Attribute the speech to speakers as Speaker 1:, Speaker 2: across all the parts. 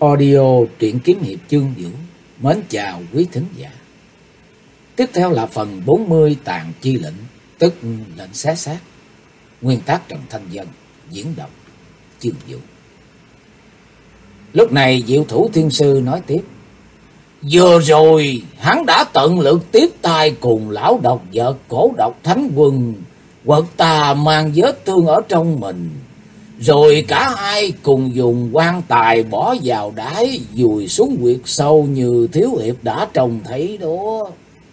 Speaker 1: Audio truyện kiếm hiệp chương Vũ. Mến chào quý thính giả. Tiếp theo là phần 40 tàn chi lệnh, tức lệnh xé xác. Nguyên tác Trần Thanh Dân, diễn đọc chương Vũ. Lúc này Diệu Thủ Thiên Sư nói tiếp: vừa rồi hắn đã tận lực tiếp tay cùng lão độc vật Cổ Độc Thánh Quân quật tà mang vết thương ở trong mình. Rồi cả hai cùng dùng quan tài bỏ vào đáy vùi xuống huyệt sâu như thiếu hiệp đã trông thấy đó.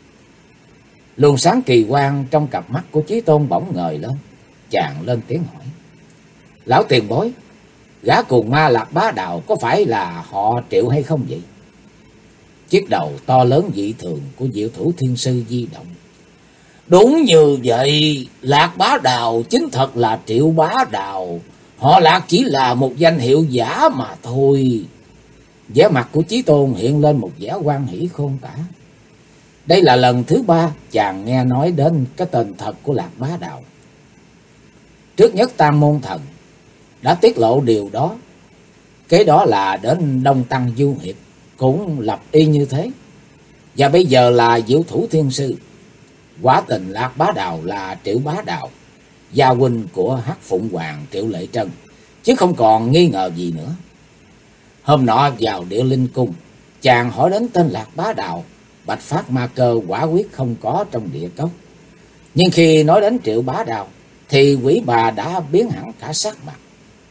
Speaker 1: Luồng sáng kỳ quang trong cặp mắt của Chí Tôn bỗng ngời lên. Chàng lên tiếng hỏi: lão tiền bối, gã cùng ma Lạc Bá Đạo có phải là họ Triệu hay không vậy? Chiếc đầu to lớn dị thường của Diệu Thủ Thiên Sư di động. Đúng như vậy, Lạc Bá Đạo chính thật là Triệu Bá Đạo. Họ Lạc chỉ là một danh hiệu giả mà thôi. Vẻ mặt của Chí Tôn hiện lên một vẻ hoan hỷ khôn tả. Đây là lần thứ 3 chàng nghe nói đến cái tên thật của Lạc Bá Đạo. Trước nhất Tam Môn Thần đã tiết lộ điều đó. Kế đó là đến Đông Tăng Du Hiệp cũng lập y như thế. Và bây giờ là Diệu Thủ Thiên Sư. Quả tình Lạc Bá Đạo là Triệu Bá Đạo, gia huynh của Hắc Phụng Hoàng Triệu Lệ Trân, chứ không còn nghi ngờ gì nữa. Hôm nọ vào Địa Linh Cung, chàng hỏi đến tên Lạc Bá Đạo, Bạch Phát Ma Cơ quả quyết không có trong địa cốc. Nhưng khi nói đến Triệu Bá Đạo thì quỷ bà đã biến hẳn cả sắc mặt.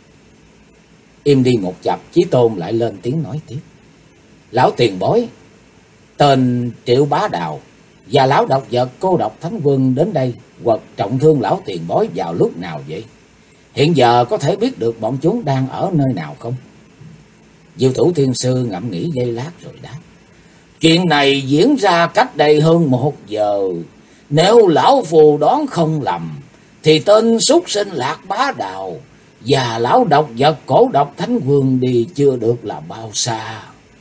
Speaker 1: Im đi một chập, Chí Tôn lại lên tiếng nói tiếp: lão tiền bối, tên Triệu Bá Đạo và lão độc vật Cô Độc Thánh Quân đến đây quật trọng thương lão tiền bối vào lúc nào vậy? Hiện giờ có thể biết được bọn chúng đang ở nơi nào không? Diệu Thủ Thiên Sư ngẫm nghĩ giây lát rồi đáp: chuyện này diễn ra cách đây hơn 1 giờ. Nếu lão phù đoán không lầm thì tên súc sinh Lạc Bá Đạo và lão độc vật Cổ Độc Thánh Quân đi chưa được là bao xa.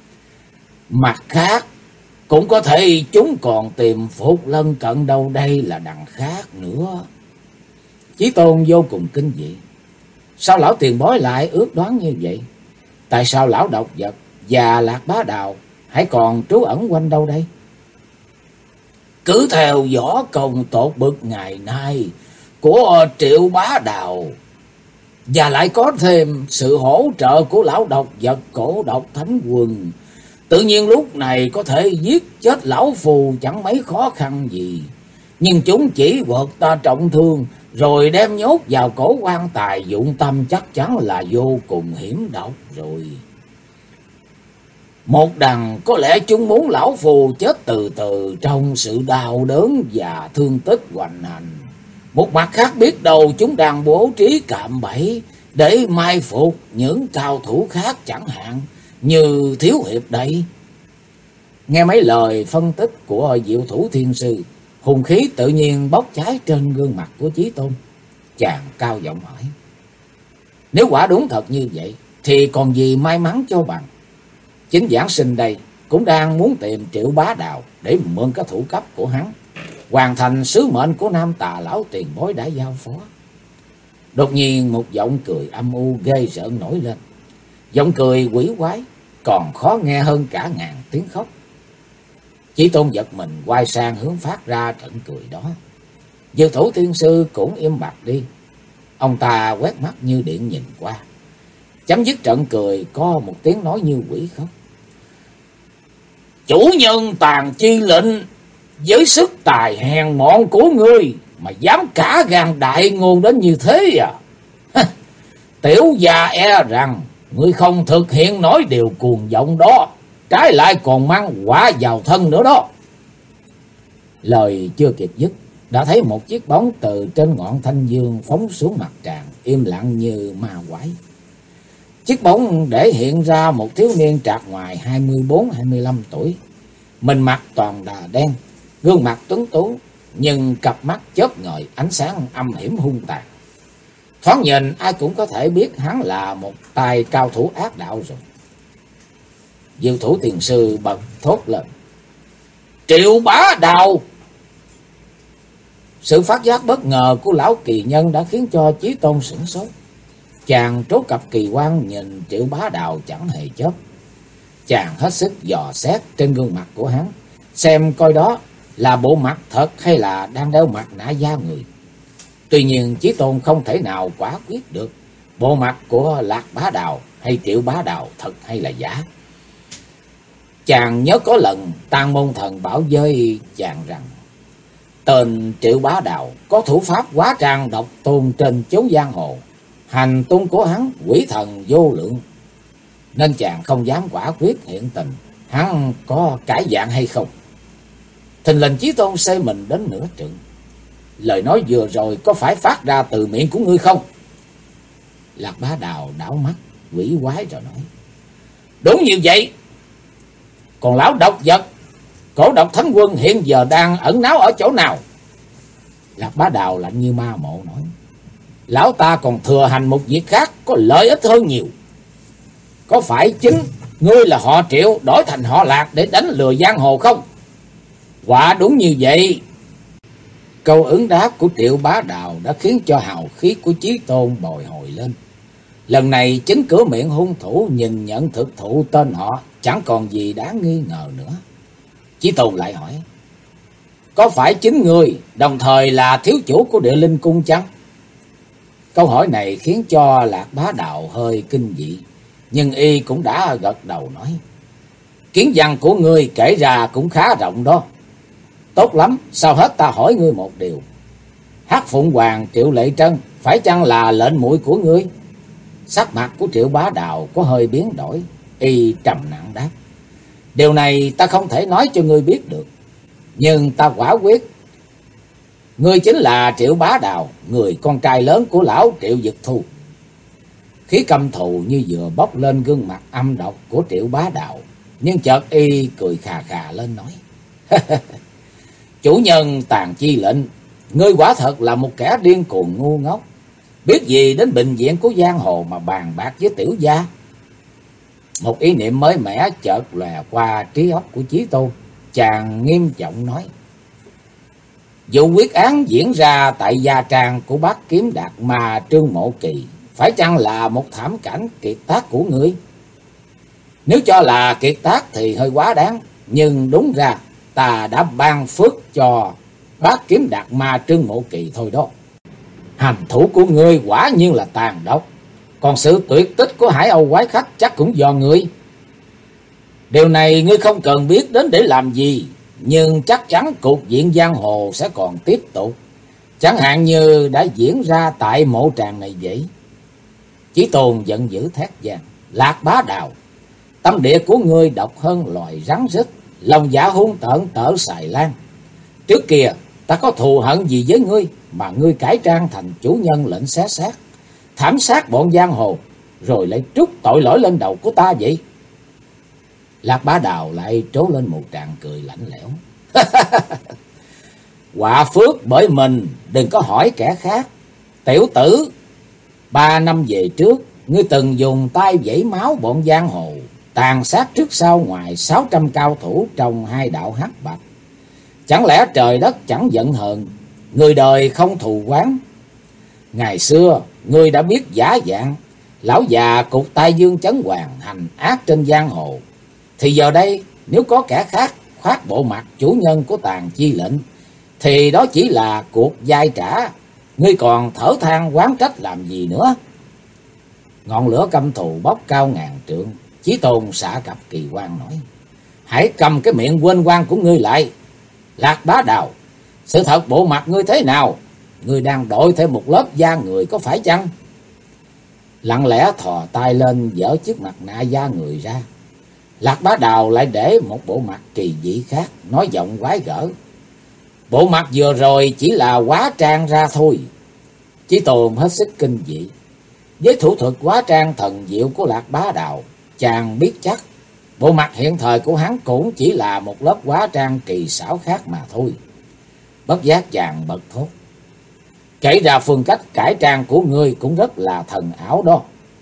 Speaker 1: Mặt khác, cũng có thể chúng còn tìm phục lân cận đâu đây là đằng khác nữa. Chí Tôn vô cùng kinh dị. Sao lão tiền bối lại ước đoán như vậy? Tại sao lão độc vật và Lạc Bá Đạo hãy còn trú ẩn quanh đâu đây? Cứ theo võ công tột bực ngày nay của Triệu Bá Đạo, và lại có thêm sự hỗ trợ của lão độc vật Cổ Độc Thánh Quân, tự nhiên lúc này có thể giết chết lão phù chẳng mấy khó khăn gì. Nhưng chúng chỉ quật ta trọng thương rồi đem nhốt vào cổ quan tài, dụng tâm chắc chắn là vô cùng hiểm độc rồi. Một đằng có lẽ chúng muốn lão phù chết từ từ trong sự đau đớn và thương tích hoành hành. Một mặt khác biết đâu chúng đang bố trí cạm bẫy để mai phục những cao thủ khác chẳng hạn, như thiếu hiệp đây. Nghe mấy lời phân tích của Diệu Thủ Thiên Sư, hùng khí tự nhiên bốc cháy trên gương mặt của Chí Tôn. Chàng cao giọng hỏi: nếu quả đúng thật như vậy thì còn gì may mắn cho bằng. Chính giảng sinh đây cũng đang muốn tìm Triệu Bá Đạo để mượn cái thủ cấp của hắn, hoàn thành sứ mệnh của Nam Tà lão tiền bối đã giao phó. Đột nhiên một giọng cười âm u ghê rợn nổi lên. Giọng cười quỷ quái còn khó nghe hơn cả ngàn tiếng khóc. Chí Tôn giật mình quay sang hướng phát ra trận cười đó. Diệu Thủ Thiên Sư cũng im bặt đi. Ông ta quét mắt như điện nhìn qua. Chấm dứt trận cười có một tiếng nói như quỷ khóc: chủ nhân tàn chi lệnh, với sức tài hèn mọn của ngươi mà dám cả gan đại ngôn đến như thế à? Tiểu gia e rằng ngươi không thực hiện nổi điều cuồng vọng đó, trái lại còn mang quả vào thân nữa đó. Lời chưa kịp dứt, đã thấy một chiếc bóng từ trên ngọn thanh dương phóng xuống mặt tràng, im lặng như ma quái. Chiếc bóng để hiện ra một thiếu niên trạc ngoài 24-25 tuổi, mình mặc toàn đà đen, gương mặt tuấn tú, nhưng cặp mắt chớp ngời ánh sáng âm hiểm hung tàn. Thoáng nhìn ai cũng có thể biết hắn là một tài cao thủ ác đạo rồi. Diệu Thủ Tiền Sư bật thốt lên: Triệu Bá Đạo! Sự phát giác bất ngờ của lão kỳ nhân đã khiến cho Chí Tôn sửng sốt. Chàng trố cặp kỳ quan nhìn Triệu Bá Đạo chẳng hề chớp, Chàng hết sức dò xét trên gương mặt của hắn, xem coi đó là bộ mặt thật hay là đang đeo mặt nạ da người. Tuy nhiên Chí Tôn không thể nào quả quyết được bộ mặt của Lạc Bá Đào hay Triệu Bá Đào thật hay là giả. Chàng nhớ có lần Tang Môn Thần bảo với chàng rằng tên Triệu Bá Đào có thủ pháp hóa trang độc tôn trên chốn giang hồ, hành tung của hắn quỷ thần vô lượng, nên chàng không dám quả quyết hiện tình hắn có cải dạng hay không. Thình lình Chí Tôn xây mình đến nửa trượng. Lời nói vừa rồi có phải phát ra từ miệng của ngươi không? Lạc Bá Đào đảo mắt quỷ quái rồi nói: Đúng như vậy. Còn lão độc vật Cổ Độc Thánh Quân hiện giờ đang ẩn náu ở chỗ nào? Lạc Bá Đào lạnh như ma mộ nói: Lão ta còn thừa hành một việc khác có lợi ích hơn nhiều. Có phải chính ngươi là họ Triệu đổi thành họ Lạc để đánh lừa giang hồ không? Quả đúng như vậy. Câu ứng đáp của Triệu Bá Đào đã khiến cho hào khí của Chí Tôn bồi hồi lên. Lần này chính cửa miệng hung thủ nhìn nhận thực thụ tên họ chẳng còn gì đáng nghi ngờ nữa. Chí Tôn lại hỏi: Có phải chính ngươi đồng thời là thiếu chủ của Địa Linh Cung chăng? Câu hỏi này khiến cho Lạc Bá Đào hơi kinh dị, nhưng y cũng đã gật đầu nói: Kiến văn của ngươi kể ra cũng khá rộng đó. Tốt lắm, sao hết ta hỏi ngươi một điều. Hắc Phụng Hoàng Triệu Lệ Trân phải chăng là lệnh muội của ngươi? Sắc mặt của Triệu Bá Đào có hơi biến đổi, y trầm nặng đáp: Điều này ta không thể nói cho ngươi biết được, nhưng ta quả quyết ngươi chính là Triệu Bá Đào, người con trai lớn của lão Triệu Dực Thu. Khí căm thù như vừa bốc lên gương mặt âm độc của Triệu Bá Đào, nhưng chợt y cười khà khà lên nói: Chủ nhân Tàn Chi Lệnh, ngươi quả thật là một kẻ điên cuồng ngu ngốc, biết gì đến bình diện của giang hồ mà bàn bạc với tiểu gia. Một ý niệm mới mẻ chợt lòe qua trí óc của Chí Tôn. Chàng nghiêm giọng nói: Vụ quyết án diễn ra tại gia trang của Bát Kiếm Đạt Ma Trương Mộ Kỳ phải chăng là một thảm cảnh kiệt tác của ngươi? Nếu cho là kiệt tác thì hơi quá đáng, nhưng đúng ra ta đã ban phước cho Bát Kiếm Đạt Ma Trương Mộ Kỳ thôi đó. Hành thủ của ngươi quả nhiên là tàn độc, còn sự tuyệt tích của Hải Âu Quái Khách chắc cũng do ngươi. Điều này ngươi không cần biết đến để làm gì, nhưng chắc chắn cục diện giang hồ sẽ còn tiếp tục, chẳng hạn như đã diễn ra tại mộ tràng này vậy. Chí Tôn giận dữ thét vang: Lạc Bá Đào, tâm địa của ngươi độc hơn loài rắn rít, lòng dạ hung tợn tở xài lan. Trước kia ta có thù hận gì với ngươi mà ngươi cải trang thành chủ nhân lệnh xé xác, thảm sát bọn giang hồ, rồi lại trút tội lỗi lên đầu của ta vậy? Lạc Bá Đào lại trố lên một tràng cười lạnh lẽo: Quả phước bởi mình, đừng có hỏi kẻ khác. Tiểu tử, 3 năm về trước, ngươi từng dùng tay vẩy máu bọn giang hồ, tàn sát trước sau ngoài 600 cao thủ trong 2 đạo hắc bạch. Chẳng lẽ trời đất chẳng giận hờn, người đời không thù oán? Ngày xưa, ngươi đã biết giả dạng, lão già cục Tai Dương Chấn Hoàng hành ác trên giang hồ, thì giờ đây nếu có kẻ khác khoác bộ mặt chủ nhân của Tàn Chi Lệnh, thì đó chỉ là cuộc giai trả. Ngươi còn thở than oán trách làm gì nữa? Ngọn lửa căm thù bốc cao ngàn trượng. Chí Tôn xả cặp kỳ quan nói: Hãy cầm cái miệng quên quan của ngươi lại. Lạc Bá Đào, sự thật bộ mặt ngươi thế nào? Ngươi đang đội thêm một lớp da người có phải chăng? Lặng lẽ thò tay lên dỡ chiếc mặt nạ da người ra. Lạc Bá Đào lại để một bộ mặt kỳ dị khác, nói giọng quái gở: Bộ mặt vừa rồi chỉ là hóa trang ra thôi. Chí Tôn hết sức kinh dị. Với thủ thuật hóa trang thần diệu của Lạc Bá Đào, chàng biết chắc bộ mặt hiện thời của hắn cũng chỉ là một lớp hóa trang kỳ xảo khác mà thôi. Bất giác chàng bật thốt: Kể ra phương cách cải trang của ngươi cũng rất là thần ảo đó.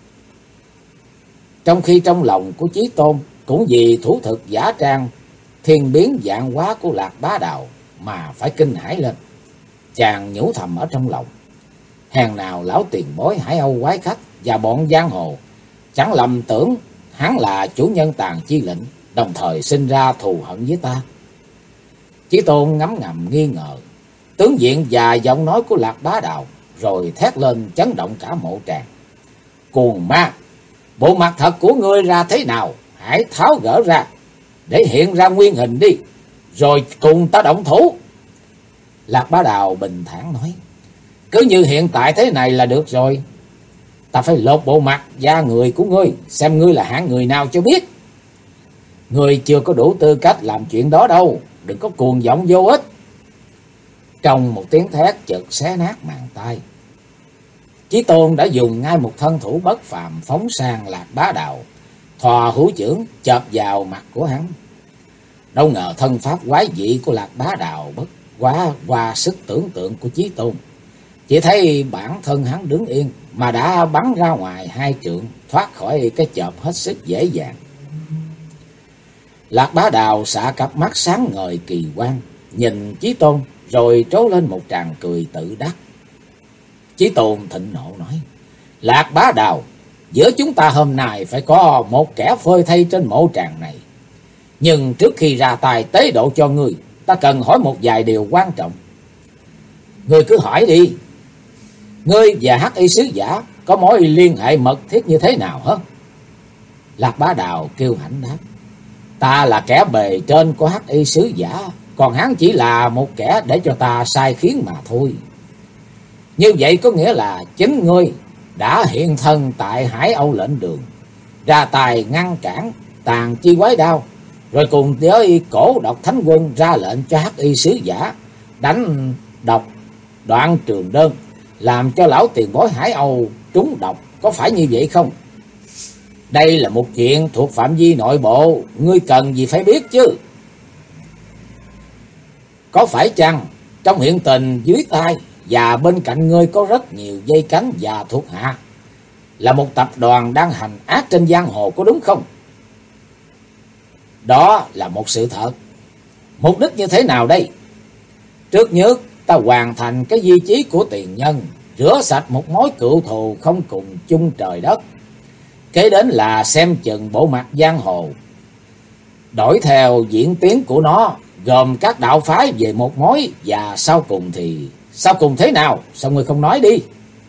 Speaker 1: Trong khi trong lòng của Chí Tôn cũng vì thủ thuật giả trang thiên biến vạn hóa của Lạc Bá Đào mà phải kinh hãi lên. Chàng nhủ thầm ở trong lòng: Hèn nào lão tiền bối Hải Âu Quái Khách và bọn giang hồ chẳng lầm tưởng hắn là chủ nhân Tàn Chi lệnh, đồng thời sinh ra thù hận với ta? Chí Tôn ngấm ngầm nghi ngờ tướng diện và giọng nói của Lạc Bá Đào, rồi thét lên chấn động cả mộ tràng. Cuồng ma, bộ mặt thật của ngươi ra thế nào? Hãy tháo gỡ ra, để hiện ra nguyên hình đi, rồi cùng ta động thủ. Lạc Bá Đào bình thản nói, cứ như hiện tại thế này là được rồi. Ta phải lột bộ mặt da người của ngươi, xem ngươi là hạng người nào cho biết. Ngươi chưa có đủ tư cách làm chuyện đó đâu, đừng có cuồng vọng vô ích. Trong một tiếng thét chợt xé nát màn tai, Chí Tôn đã dùng ngay một thân thủ bất phàm phóng sang Lạc Bá Đào, thò hữu chưởng chộp vào mặt của hắn. Đâu ngờ thân pháp quái dị của Lạc Bá Đào bất quá qua sức tưởng tượng của Chí Tôn. Chỉ thấy bản thân hắn đứng yên mà đã bắn ra ngoài 2 trượng, thoát khỏi cái chộp hết sức dễ dàng. Lạc Bá Đào xạ cặp mắt sáng ngời kỳ quan, nhìn Chí Tôn rồi trố lên một tràng cười tự đắc. Chí Tôn thịnh nộ nói, Lạc Bá Đào, giữa chúng ta hôm nay phải có một kẻ phơi thây trên mộ tràng này. Nhưng trước khi ra tay tế độ cho ngươi, ta cần hỏi một vài điều quan trọng. Ngươi cứ hỏi đi. Ngươi và Hắc Y sứ giả có mối liên hệ mật thiết như thế nào hả? Lạc Bá Đào kêu hãnh đáp, ta là kẻ bề trên của Hắc Y sứ giả, còn hắn chỉ là một kẻ để cho ta sai khiến mà thôi. Như vậy có nghĩa là chính ngươi đã hiện thân tại Hải Âu lệnh đường, ra tài ngăn cản Tàn Chi quái đao, rồi cùng với Cổ Độc Thánh Quân ra lệnh cho Hắc Y sứ giả đánh độc Đoạn Trường Đơn, làm cho lão tiền bối Hải Âu trúng độc, có phải như vậy không? Đây là một chuyện thuộc phạm vi nội bộ, ngươi cần gì phải biết chứ? Có phải chăng trong hiện tình dưới tay và bên cạnh ngươi có rất nhiều dây cánh và thuộc hạ, là một tập đoàn đang hành ác trên giang hồ, có đúng không? Đó là một sự thật. Mục đích như thế nào đây? Trước nhất, ta hoàn thành cái di chí của tiền nhân, rửa sạch một mối cựu thù không cùng chung trời đất. Kế đến là xem chừng bộ mặt giang hồ, đổi theo diễn tiến của nó, gồm các đạo phái về một mối. Và sau cùng thế nào? Sao ngươi không nói đi?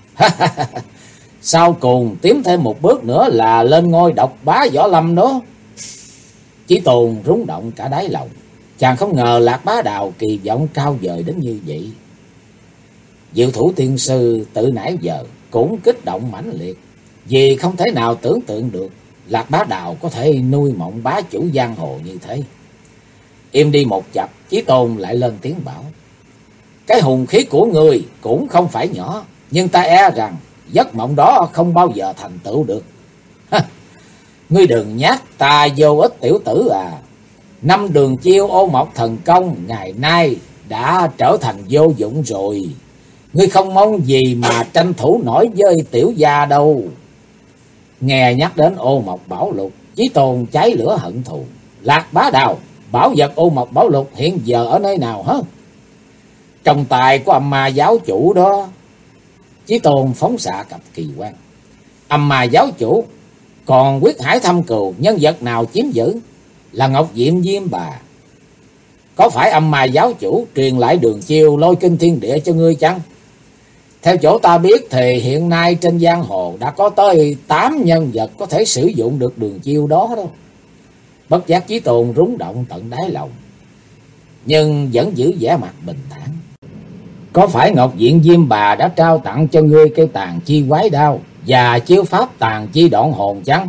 Speaker 1: Sau cùng tiến thêm một bước nữa là lên ngôi độc bá võ lâm đó. Chí Tôn rung động cả đáy lòng, chàng không ngờ Lạc Bá Đào kỳ vọng cao vời đến như vậy. Diệu Thủ tiên sư tự nãy giờ cũng kích động mãnh liệt, vì không thể nào tưởng tượng được Lạc Bá Đào có thể nuôi mộng bá chủ giang hồ như thế. Im đi một chập, Chí Tôn lại lên tiếng bảo, cái hùng khí của ngươi cũng không phải nhỏ, nhưng ta e rằng giấc mộng đó không bao giờ thành tựu được. Ngươi đừng nhắc ta vô ích tiểu tử à. 5 đường chiêu ô mộc thần công ngày nay đã trở thành vô dụng rồi. Ngươi không mong gì mà tranh thủ nổi với tiểu gia đâu. Nghe nhắc đến ô mộc bảo lục, Chí Tôn cháy lửa hận thù. Lạc Bá Đào, bảo vật ô mộc bảo lục hiện giờ ở nơi nào hả? Trong tài của Âm Ma giáo chủ đó. Chí Tôn phóng xạ cặp kỳ quan. Âm Ma giáo chủ, còn Quyết Hải Thâm Cừu nhân vật nào chiếm giữ? Là Ngọc Diệm Diêm Bà. Có phải Âm Ma giáo chủ truyền lại đường chiêu lôi kinh thiên địa cho ngươi chăng? Theo chỗ ta biết thì hiện nay trên giang hồ đã có tới 8 nhân vật có thể sử dụng được đường chiêu đó đâu. Bất giác Chí Tôn rúng động tận đáy lòng, nhưng vẫn giữ vẻ mặt bình thản. Có phải Ngọc Diện Diêm Bà đã trao tặng cho ngươi cây Tàn Chi quái đao và chiêu pháp Tàn Chi đoạn hồn chăng?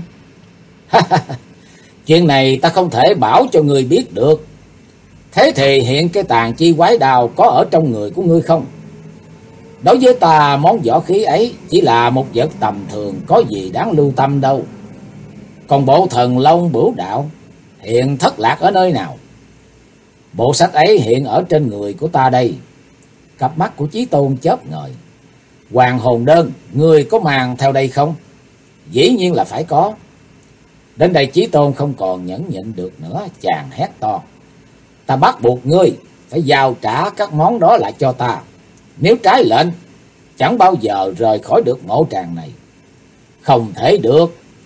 Speaker 1: Chuyện này ta không thể bảo cho ngươi biết được. Thế thì hiện cái Tàn Chi quái đao có ở trong người của ngươi không? Đối với ta, món võ khí ấy chỉ là một vật tầm thường, có gì đáng lưu tâm đâu. Còn bộ Thần Long Bửu Đạo hiện thất lạc ở nơi nào? Bộ sách ấy hiện ở trên người của ta đây. Cặp mắt của Chí Tôn chớp ngời. Hoàng hồn đơn, ngươi có mang theo đây không? Dĩ nhiên là phải có. Đến đây Chí Tôn không còn nhẫn nhịn được nữa, chàng hét to. Ta bắt buộc ngươi phải giao trả các món đó lại cho ta. Nếu trái lệnh, chẳng bao giờ rời khỏi được mộ tràng này. Không thể được.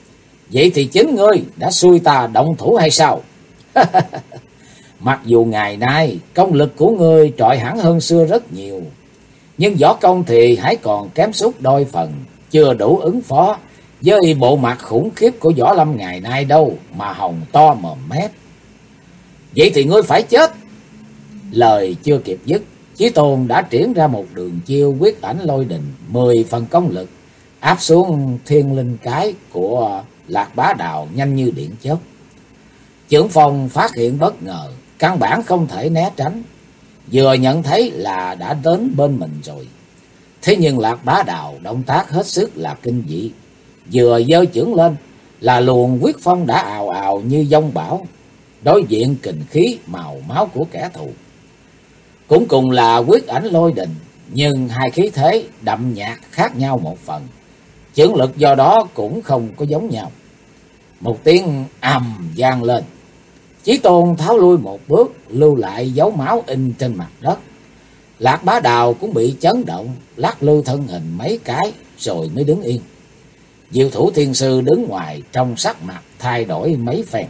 Speaker 1: Vậy thì chính ngươi đã xui ta động thủ hay sao? Mặc dù ngày nay công lực của ngươi trội hẳn hơn xưa rất nhiều, nhưng võ công thì hãy còn kém sút đôi phần, chưa đủ ứng phó với bộ mặt khủng khiếp của Võ Lâm ngày nay đâu mà hòng to mồm mép. Vậy thì ngươi phải chết. Lời chưa kịp dứt, Chí Tôn đã triển ra một đường chiêu quyết ảnh lôi đình, 10 phần công lực áp xuống thiên linh cái của Lạc Bá Đào nhanh như điện chớp. Chưởng phong phát hiện bất ngờ, căn bản không thể né tránh, vừa nhận thấy là đã đến bên mình rồi. Thế nhưng Lạc Bá Đào động tác hết sức là kinh dị, vừa giơ chưởng lên là luồng quyết phong đã ào ào như giông bão, đối diện kình khí màu máu của kẻ thù. Cũng cùng là quyết ảnh lôi đình, nhưng hai khí thế đậm nhạt khác nhau một phần, chưởng lực do đó cũng không có giống nhau. Một tiếng ầm vang lên, Chí Tôn tháo lui một bước, lưu lại dấu máu in trên mặt đất. Lạc Bá Đào cũng bị chấn động, lắc lư thân hình mấy cái rồi mới đứng yên. Diệu Thủ Thiên Sư đứng ngoài trong sắc mặt thay đổi mấy phen.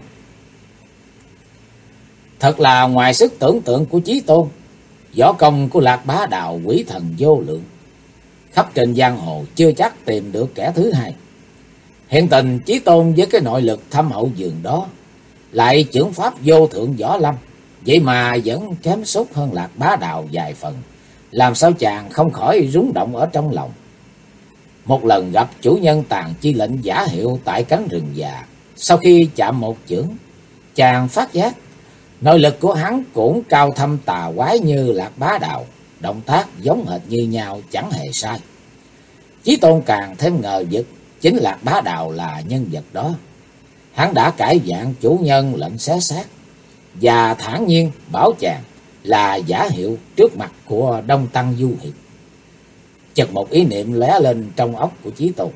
Speaker 1: Thật là ngoài sức tưởng tượng của Chí Tôn, võ công của Lạc Bá Đào quỷ thần vô lượng, khắp trên giang hồ chưa chắc tìm được kẻ thứ hai. Hiện tình Chí Tôn với cái nội lực thâm hậu dường đó, lại chưởng pháp vô thượng võ lâm, vậy mà vẫn kém sút hơn Lạc Bá Đào vài phần, làm sao chàng không khỏi rúng động ở trong lòng. Một lần gặp chủ nhân Tàn Chi Lệnh giả hiệu tại cánh rừng già, sau khi chạm một chưởng, chàng phát giác nội lực của hắn cũng cao thâm tà quái như Lạc Bá Đào, động tác giống hệt như nhau chẳng hề sai. Chí Tôn càng thêm ngờ vực, chính Lạc Bá Đào là nhân vật đó. Hắn đã cải dạng chủ nhân lệnh xé xác, và thản nhiên bảo chàng là giả hiệu trước mặt của Đông Tăng Du Hiệp. Chợt một ý niệm lóe lên trong óc của Chí Tôn.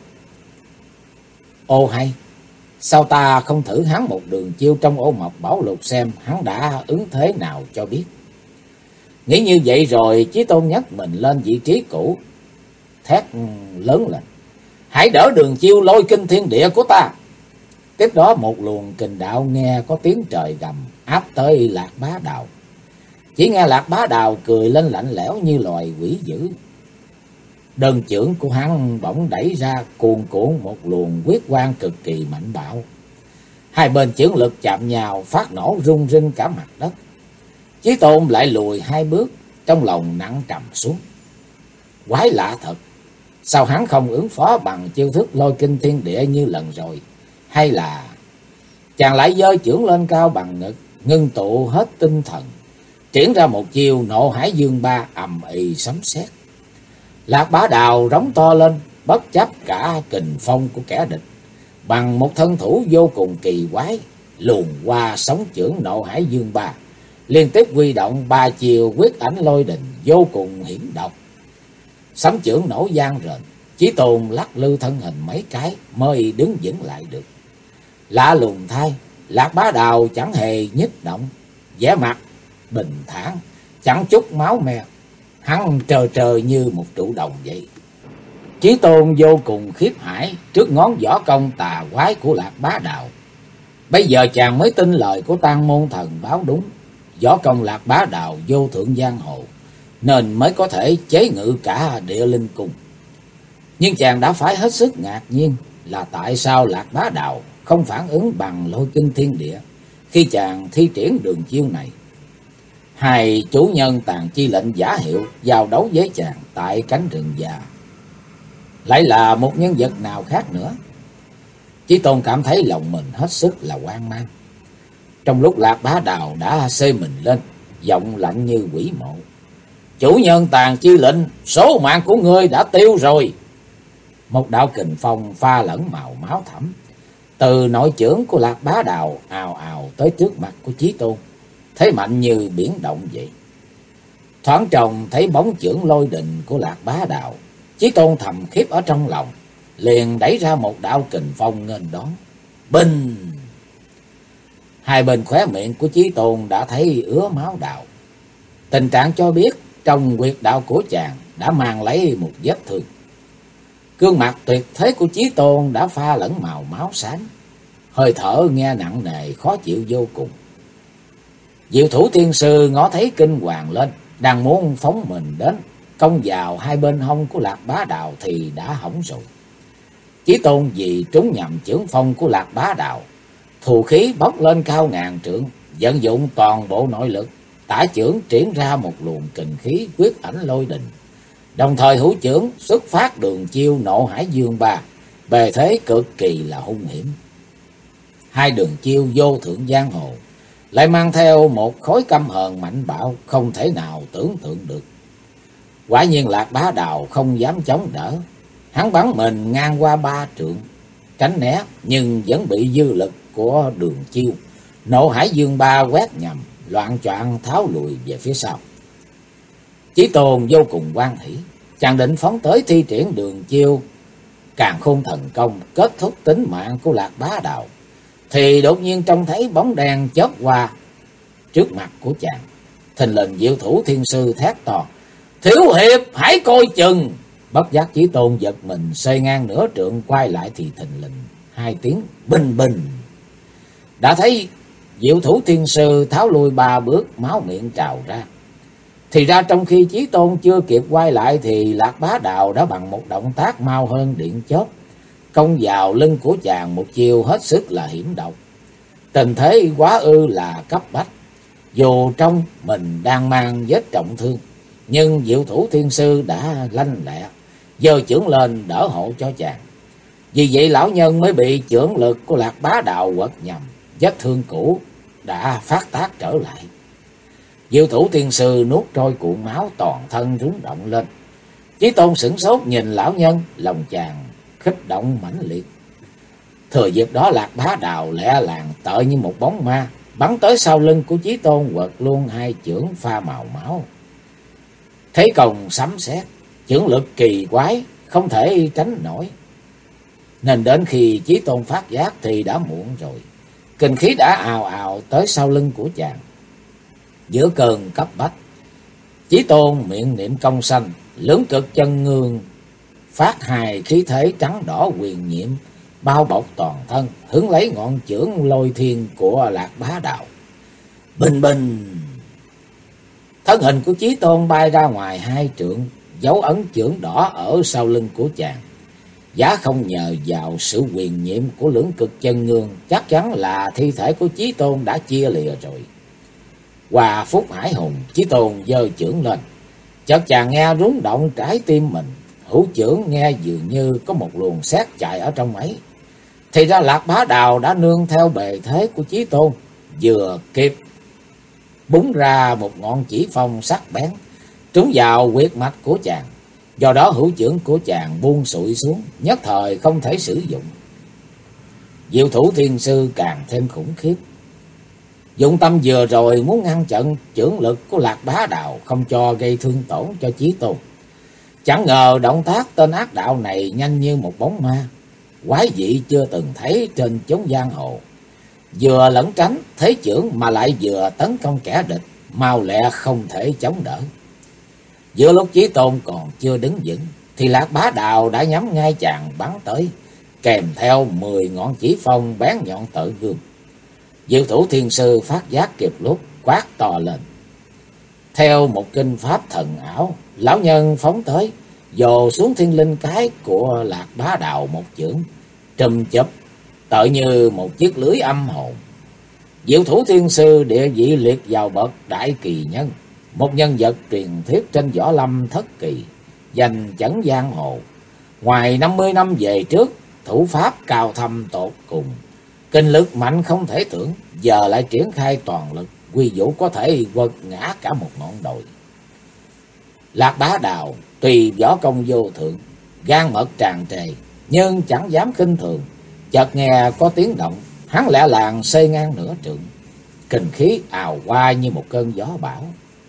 Speaker 1: Ô hay, sao ta không thử hắn một đường chiêu trong Ô Mộc Bảo Lục xem hắn đã ứng thế nào cho biết. Nghĩ như vậy rồi, Chí Tôn nhấc mình lên vị trí cũ, thét lớn lên: hãy đỡ đường chiêu lôi kinh thiên địa của ta. Tiếp đó một luồng kình đạo nghe có tiếng trời gầm áp tới Lạc Bá Đào. Chỉ nghe Lạc Bá Đào cười lên lạnh lẽo như loài quỷ dữ. Đơn chưởng của hắn bỗng đẩy ra cuồn cuộn một luồng quyết quang cực kỳ mạnh bạo. Hai bên chưởng lực chạm nhau phát nổ rung rinh cả mặt đất. Chí Tôn lại lùi hai bước, trong lòng nặng trầm xuống. Quái lạ thật, sao hắn không ứng phó bằng chiêu thức lôi kinh thiên địa như lần rồi? Hay là chàng lại giơ chưởng lên cao bằng ngực, ngưng tụ hết tinh thần, triển ra một chiêu Nộ Hải Dương Ba ầm ĩ sấm sét. Lạc Bá Đào rống to lên, bất chấp cả kình phong của kẻ địch, bằng một thân thủ vô cùng kỳ quái, luồn qua sóng chưởng Nộ Hải Dương Ba, liên tiếp huy động 3 chiêu quyết ảnh lôi đình vô cùng hiểm độc. Sấm chưởng nổ vang rền, Chí Tôn lắc lư thân hình mấy cái mới đứng vững lại được. Lạ lùng thay, Lạc Bá Đào chẳng hề nhích động, vẻ mặt bình thản, chẳng chút máu me, hắn trơ trơ như một trụ đồng vậy. Chí Tôn vô cùng khiếp hãi trước ngón võ công tà quái của Lạc Bá Đào. Bây giờ chàng mới tin lời của Tang Môn Thần báo đúng, võ công Lạc Bá Đào vô thượng giang hồ, nên mới có thể chế ngự cả Địa Linh Cung. Nhưng chàng đã phải hết sức ngạc nhiên là tại sao Lạc Bá Đào không phản ứng bằng lôi kinh thiên địa khi chàng thi triển đường chiêu này. Hai chủ nhân Tàn Chi Lệnh giả hiệu giao đấu với chàng tại cánh rừng già lại là một nhân vật nào khác nữa? Chí Tôn cảm thấy lòng mình hết sức là hoang mang. Trong lúc Lạc Bá Đào đã xê mình lên, giọng lạnh như quỷ mộ: chủ nhân Tàn Chi Lệnh, số mạng của ngươi đã tiêu rồi. Một đạo kình phong pha lẫn màu máu thẫm từ nội chưởng của Lạc Bá Đào ào ào tới trước mặt của Chí Tôn, thế mạnh như biển động vậy. Thoáng trông thấy bóng chưởng lôi đình của Lạc Bá Đào, Chí Tôn thầm khiếp ở trong lòng, liền đẩy ra một đạo kình phong nghênh đón. Binh! Hai bên khóe miệng của Chí Tôn đã thấy ứa máu đào. Tình trạng cho biết trong huyệt đạo của chàng đã mang lấy một vết thương. Gương mặt tuyệt thế của Chí Tôn đã pha lẫn màu máu xám, hơi thở nghe nặng nề khó chịu vô cùng. Diệu Thủ Thiên Sư ngó thấy kinh hoàng lên, đang muốn phóng mình đến công vào hai bên hông của Lạc Bá Đạo thì đã hỏng rồi. Chí Tôn vì trúng nhầm chưởng phong của Lạc Bá Đạo, thù khí bốc lên cao ngàn trượng, vận dụng toàn bộ nội lực, tả chưởng triển ra một luồng kình khí quyết ảnh lôi đình, đồng thời hữu chưởng xuất phát đường chiêu Nộ Hải Dương Ba, bề thế cực kỳ là hung hiểm. Hai đường chiêu vô thượng giang hồ, lại mang theo một khối căm hờn mạnh bạo không thể nào tưởng tượng được. Quả nhiên Lạc Bá Đạo không dám chống đỡ, hắn bắn mình ngang qua 3 trượng, tránh né nhưng vẫn bị dư lực của đường chiêu Nộ Hải Dương Ba quét nhầm, loạng choạng tháo lùi về phía sau. Chí Tôn vô cùng hoan hỉ, chàng định phóng tới thi triển đường chiêu Càn Khôn Thần Công kết thúc tính mạng của Lạc Bá Đạo, thì đột nhiên trông thấy bóng đen chớp qua trước mặt của chàng. Thình lình Diệu Thủ Thiên Sư thét to: "Thiếu hiệp hãy coi chừng!" Bất giác Chí Tôn giật mình, xoay ngang nửa trượng quay lại thì thình lình hai tiếng bình bình. Đã thấy Diệu Thủ Thiên Sư tháo lui 3 bước, máu miệng trào ra. Thì ra trong khi Chí Tôn chưa kịp quay lại thì Lạc Bá Đạo đã bằng một động tác mau hơn điện chớp công vào lưng của chàng một chiêu hết sức là hiểm độc. Tình thế quá ư là cấp bách, dù trong mình đang mang vết trọng thương, nhưng Diệu Thủ Thiên Sư đã lanh lẹ giơ chưởng lên đỡ hộ cho chàng. Vì vậy lão nhân mới bị chưởng lực của Lạc Bá Đạo quật nhầm, vết thương cũ đã phát tác trở lại. Diệu Thủ Thiên Sư nuốt trôi cuộn máu, toàn thân rúng động lên. Chí Tôn sửng sốt nhìn lão nhân, lòng chàng kích động mãnh liệt. Thừa dịp đó Lạc Bá Đạo lẹ làng tợ như một bóng ma, bắn tới sau lưng của Chí Tôn, quật luôn hai chưởng pha màu máu. Thế công sấm sét, chưởng lực kỳ quái, không thể tránh nổi. Nên đến khi Chí Tôn phát giác thì đã muộn rồi. Kình khí đã ào ào tới sau lưng của chàng. Giữa cơn cấp bách, Chí Tôn miệng niệm công sanh, lưỡng cực chân ngương phát hài khí thế trắng đỏ huyền nhiệm bao bọc toàn thân, hướng lấy ngọn chưởng lôi thiên của Lạc Bá Đạo. Bình bình, thân hình của Chí Tôn bay ra ngoài 2 trượng, dấu ấn chưởng đỏ ở sau lưng của chàng. Giá không nhờ vào sự huyền nhiệm của lưỡng cực chân ngương, chắc chắn là thi thể của Chí Tôn đã chia lìa rồi. Hòa phúc hải hùng, Chí Tôn giơ chưởng lên, chợt chàng nghe rúng động trái tim mình, hữu chưởng nghe dường như có một luồng sét chạy ở trong ấy. Thì ra Lạc Bá Đạo đã nương theo bề thế của Chí Tôn, vừa kịp búng ra một ngọn chỉ phong sắc bén trúng vào huyệt mạch của chàng. Do đó hữu chưởng của chàng buông sụi xuống, nhất thời không thể sử dụng. Diệu Thủ Thiên Sư càng thêm khủng khiếp, dụng tâm vừa rồi muốn ngăn chặn chưởng lực của Lạc Bá Đạo, không cho gây thương tổn cho Chí Tôn. Chẳng ngờ động tác tên ác đạo này nhanh như một bóng ma, quái dị chưa từng thấy trên chốn giang hồ. Vừa lẩn tránh thế chưởng mà lại vừa tấn công kẻ địch, mau lẹ không thể chống đỡ. Giữa lúc Chí Tôn còn chưa đứng vững thì Lạc Bá Đạo đã nhắm ngay chàng bắn tới, kèm theo 10 ngọn chỉ phong bén nhọn tợ gươm. Diệu Thủ Thiên Sư phát giác kịp lúc, quát to lên. Theo một kinh pháp thần ảo, lão nhân phóng tới, dồ xuống thiên linh cái của Lạc Bá Đạo một chưởng, trùm chụp tựa như một chiếc lưới âm hồn. Diệu Thủ Thiên Sư địa vị liệt vào bậc đại kỳ nhân, một nhân vật truyền thuyết trên võ lâm thất kỳ, danh chấn giang hồ. Ngoài 50 năm về trước, thủ pháp cao thâm tột cùng, kinh lực mạnh không thể tưởng, giờ lại triển khai toàn lực, quy vũ có thể quật ngã cả một ngọn đồi. Lạc Bá Đạo tùy võ công vô thượng, gan mật tràn trề, nhưng chẳng dám khinh thường. Chợt nghe có tiếng động, hắn lẹ làng xây ngang nửa trượng, kình khí ào qua như một cơn gió bão.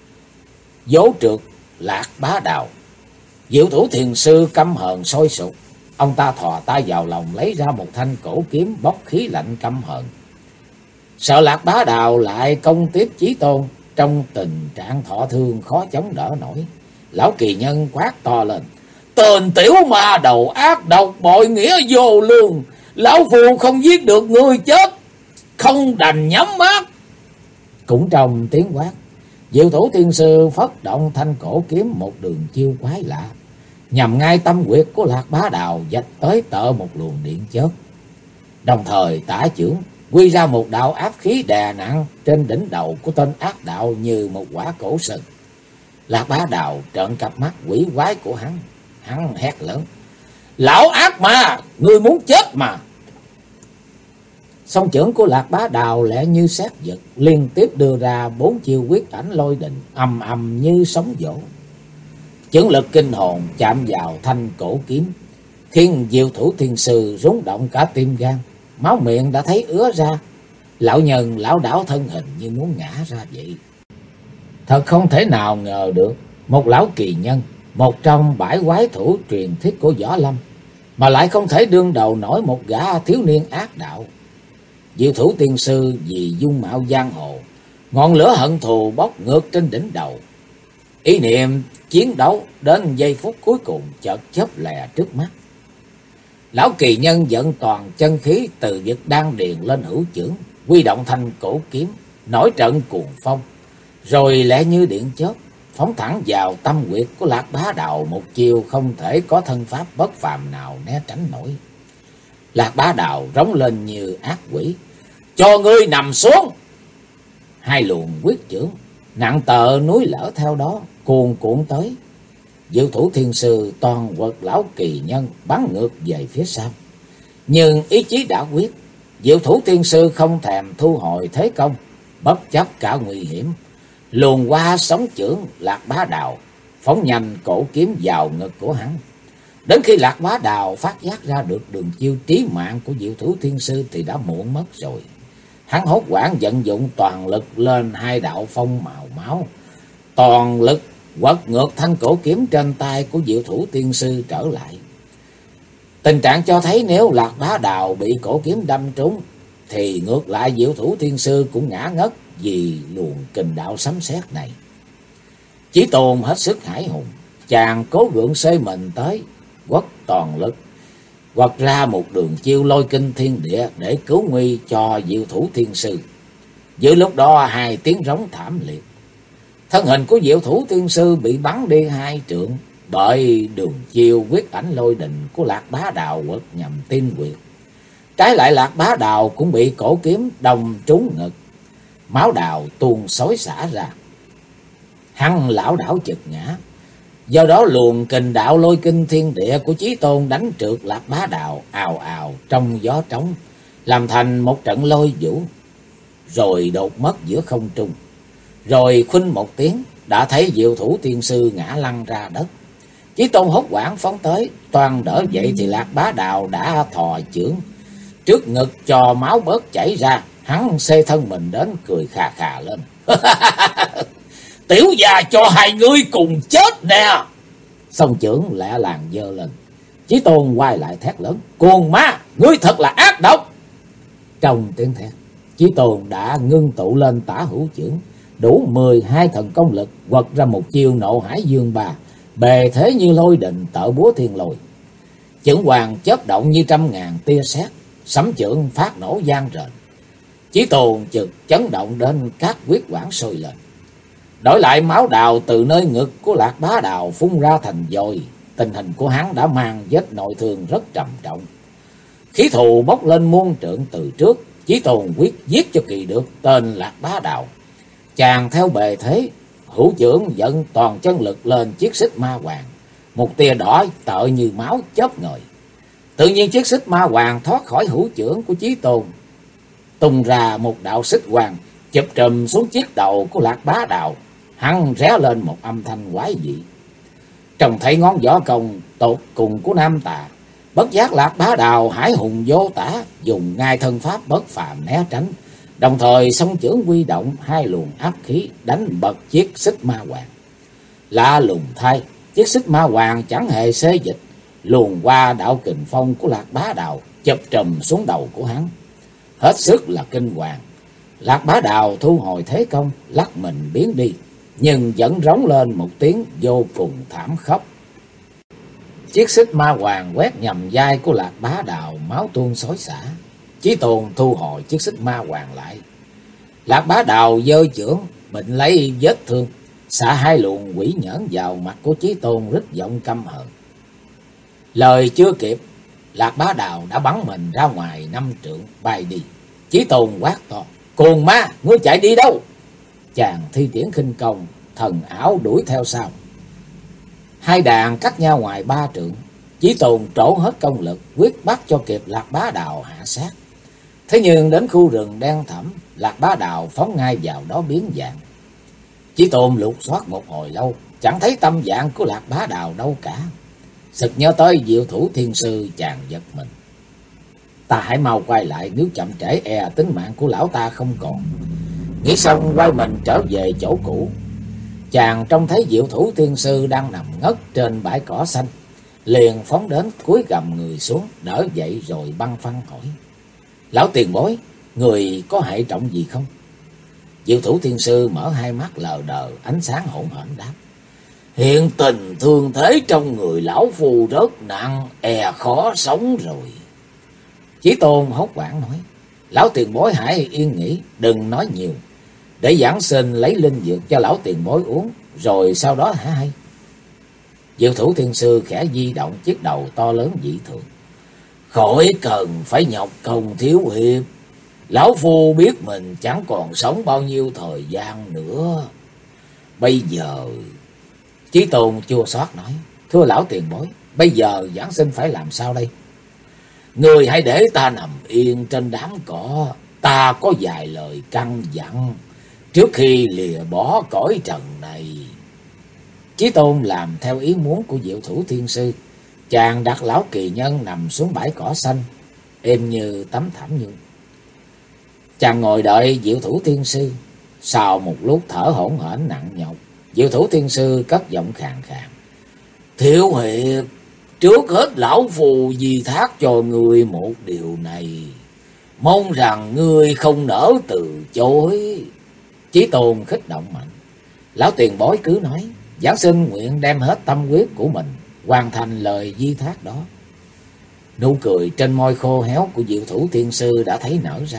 Speaker 1: Vỗ trượt Lạc Bá Đạo. Diệu Thủ Thiền Sư căm hờn sôi sục, ông ta thò tay vào lòng lấy ra một thanh cổ kiếm bốc khí lạnh căm hờn. Sợ Lạc Bá Đạo lại công tiếp Chí Tôn trong tình trạng thọ thương khó chống đỡ nổi, lão kỳ nhân quát to lên: Tên tiểu ma đầu ác độc, bội nghĩa vô lương, Lão phù không giết được ngươi chết, không đành nhắm mắt. Cũng trong tiếng quát, Diệu Thủ Thiên Sư phất động thanh cổ kiếm, một đường chiêu quái lạ nhằm ngay tâm huyệt của Lạc Bá Đào, vạch tới tợ một luồng điện chớp. Đồng thời tả chưởng quy ra một đạo áp khí đè nặng trên đỉnh đầu của tên ác đạo như một quả cổ sừng. Lạc Bá Đào trợn cặp mắt quỷ quái của hắn hét lớn: Lão ác ma, ngươi muốn chết mà! Song chưởng của Lạc Bá Đào lẹ như sét giật, liên tiếp đưa ra 4 chiêu quyết ảnh lôi đình, ầm ầm như sóng vỗ. Chưởng lực kinh hồn chạm vào thanh cổ kiếm, khiến Diệu Thủ Thiên Sư rúng động cả tim gan, máu miệng đã thấy ứa ra. Lão nhân lão đảo thân hình như muốn ngã ra vậy. Thật không thể nào ngờ được, một lão kỳ nhân, một trong 7 quái thủ truyền thuyết của Võ Lâm, mà lại không thể đương đầu nổi một gã thiếu niên ác đạo. Diệu Thủ Tiên Sư vì dung mạo giang hồ, ngọn lửa hận thù bốc ngược trên đỉnh đầu. Ý niệm chiến đấu đến giây phút cuối cùng chợt chớp lè trước mắt. Lão kỳ nhân dẫn toàn chân khí từ vực đan điền lên hữu chưởng, quy động thanh cổ kiếm, nổi trận cuồng phong, rồi lẹ như điện chớp phóng thẳng vào tâm huyệt của Lạc Bá Đào, một chiêu không thể có thân pháp bất phàm nào né tránh nổi. Lạc Bá Đào rống lên như ác quỷ: Cho ngươi nằm xuống! Hai luồng quyết chưởng nặng tợ núi lở theo đó cuồn cuộn tới. Diệu Thủ Thiên Sư toàn quật lão kỳ nhân bắn ngược về phía sau, nhưng ý chí đã quyết. Diệu Thủ Thiên Sư không thèm thu hồi thế công, bất chấp cả nguy hiểm, luồn qua sóng chưởng Lạc Bá Đào, phóng nhanh cổ kiếm vào ngực của hắn. Đến khi Lạc Bá Đào phát giác ra được đường chiêu trí mạng của Diệu Thủ Thiên Sư thì đã muộn mất rồi. Hắn hốt hoảng vận dụng toàn lực lên 2 đạo phong màu máu, toàn lực quật ngược thanh cổ kiếm trên tay của Diệu Thủ Tiên Sư trở lại. Tình trạng cho thấy nếu Lạc Bá Đào bị cổ kiếm đâm trúng thì ngược lại Diệu Thủ Tiên Sư cũng ngã ngất vì luồng kình đạo sấm sét này. Chí Tôn hết sức hải hùng, chàng cố gượng xơi mình tới, quất toàn lực quật ra một đường chiêu lôi kinh thiên địa để cứu nguy cho Diệu Thủ Thiên Sư. Giữa lúc đó 2 tiếng rống thảm liệt, thân hình của Diệu Thủ Thiên Sư bị bắn đi 2 trượng bởi đường chiêu quyết ảnh lôi đình của Lạc Bá Đào quật nhằm tim huyệt. Trái lại Lạc Bá Đào cũng bị cổ kiếm đâm trúng ngực, máu đào tuôn xối xả ra. Hắn lảo đảo chực ngã. Do đó luồng kình đạo lôi kinh thiên địa của Chí Tôn đánh trượt Lạc Bá Đào ào ào trong gió trống, làm thành một trận lôi vũ, rồi đột mất giữa không trung. Rồi khuynh một tiếng, đã thấy Diệu Thủ Tiên Sư ngã lăn ra đất. Chí Tôn hốt hoảng phóng tới, toan đỡ dậy thì Lạc Bá Đào đã thò chưởng trước ngực cho máu bớt chảy ra. Hắn xê thân mình đến cười khà khà lên: Tiểu già cho 2 ngươi cùng chết nè! Song chưởng lẹ làng giơ lên. Chí Tôn quay lại thét lớn: Cuồng ma, ngươi thật là ác độc! Trong tiếng thét, Chí Tôn đã ngưng tụ lên tả hữu chưởng, đủ 12 thần công lực, quật ra một chiêu Nộ Hải Dương Ba, bề thế như lôi đình, tợ búa thiên lôi. Chưởng hoàng chớp động như trăm ngàn tia sét, sấm chưởng phát nổ vang rền. Chí Tôn chợt chấn động đến các huyết quản sôi lên. Đổi lại máu đào từ nơi ngực của Lạc Bá Đào phun ra thành dồi. Tình hình của hắn đã mang vết nội thương rất trầm trọng. Khí thù bốc lên muôn trượng từ trước. Chí Tôn quyết giết cho kỳ được tên Lạc Bá Đào. Chàng theo bề thế, hữu chưởng dẫn toàn chân lực lên chiếc xích ma hoàng. Một tia đỏ tợ như máu chớp ngời. Tự nhiên chiếc xích ma hoàng thoát khỏi hữu chưởng của Chí Tôn, tung ra một đạo xích quang chụp trùm xuống chiếc đầu của Lạc Bá Đào. Hắn ré lên một âm thanh quái dị. Trông thấy ngón võ công tột cùng của nam tà, bất giác Lạc Bá Đào hải hùng vô tả, dùng ngay thân pháp bất phàm né tránh, đồng thời song chưởng quy động 2 luồng áp khí đánh bật chiếc xích ma hoàng. Lạ lùng thay, chiếc xích ma hoàng chẳng hề xê dịch, luồn qua đạo kình phong của Lạc Bá Đào, chụp trùm xuống đầu của hắn. Hết sức là kinh hoàng. Lạc Bá Đào thu hồi thế công, lắc mình biến đi, nhưng vẫn rống lên một tiếng vô cùng thảm khốc. Chiếc xích ma hoàng quét nhầm vai của Lạc Bá Đào, máu tuôn xối xả. Chí Tôn thu hồi chiếc xích ma hoàng lại. Lạc Bá Đào giơ chưởng bịnh lấy vết thương, xạ hai luồng quỷ nhẫn vào mặt của Chí Tôn, rít giọng căm hờn. Lời chưa kịp, Lạc Bá Đào đã bắn mình ra ngoài 5 trượng bay đi. Chí Tôn quát to: "Cuồng ma, ngươi chạy đi đâu?" Chàng thi triển khinh công, thần ảo đuổi theo sau. Hai đàn cách nhau ngoài 3 trượng. Chí Tôn trổ hết công lực, quyết bắt cho kịp Lạc Bá Đào hạ sát. Thế nhưng đến khu rừng đen thẳm, Lạc Bá Đào phóng ngay vào đó biến dạng. Chí Tôn lục soát một hồi lâu, chẳng thấy tâm dạng của Lạc Bá Đào đâu cả. Sực nhớ tới Diệu Thủ Thiên Sư, chàng giật mình. Ta hãy mau quay lại, nếu chậm trễ e tính mạng của lão ta không còn. Nghĩ xong quay mình trở về chỗ cũ. Chàng trông thấy Diệu Thủ Thiên Sư đang nằm ngất trên bãi cỏ xanh, liền phóng đến cúi gầm người xuống, đỡ dậy rồi băn khoăn hỏi: "Lão tiền bối, người có hại trọng gì không?" Diệu Thủ Thiên Sư mở hai mắt lờ đờ, ánh sáng hỗn hển đáp: "Hiện tình thương thế trong người lão phu rất nặng, e khó sống rồi." Chí Tôn hốt hoảng nói: "Lão tiền bối hãy yên nghỉ, đừng nói nhiều, để giảng sinh lấy linh dược cho lão tiền bối uống, rồi sau đó hả hay?" Diệu Thủ Thiên Sư khẽ di động chiếc đầu to lớn dị thường: "Khỏi cần phải nhọc công thiếu hiệp, lão phu biết mình chẳng còn sống bao nhiêu thời gian nữa. Bây giờ..." Chí Tôn chua xót nói: "Thưa lão tiền bối, bây giờ giảng sinh phải làm sao đây?" "Người hãy để ta nằm yên trên đám cỏ, ta có vài lời căn dặn trước khi lìa bỏ cõi trần này." Chí Tôn làm theo ý muốn của Diệu Thủ Thiên Sư. Chàng đặt lão kỳ nhân nằm xuống bãi cỏ xanh, êm như tấm thảm nhung. Chàng ngồi đợi Diệu Thủ Thiên Sư. Sau một lúc thở hổn hển nặng nhọc, Diệu Thủ Thiên Sư cất giọng khàn khàn: "Thiếu hiệp, trước hết lão phù di thác cho người một điều này, mong rằng ngươi không nỡ từ chối." Chí Tôn khích động mạnh: "Lão tiền bối cứ nói, giảng sinh nguyện đem hết tâm huyết của mình hoàn thành lời di thác đó." Nụ cười trên môi khô héo của Diệu Thủ Thiên Sư đã thấy nở ra: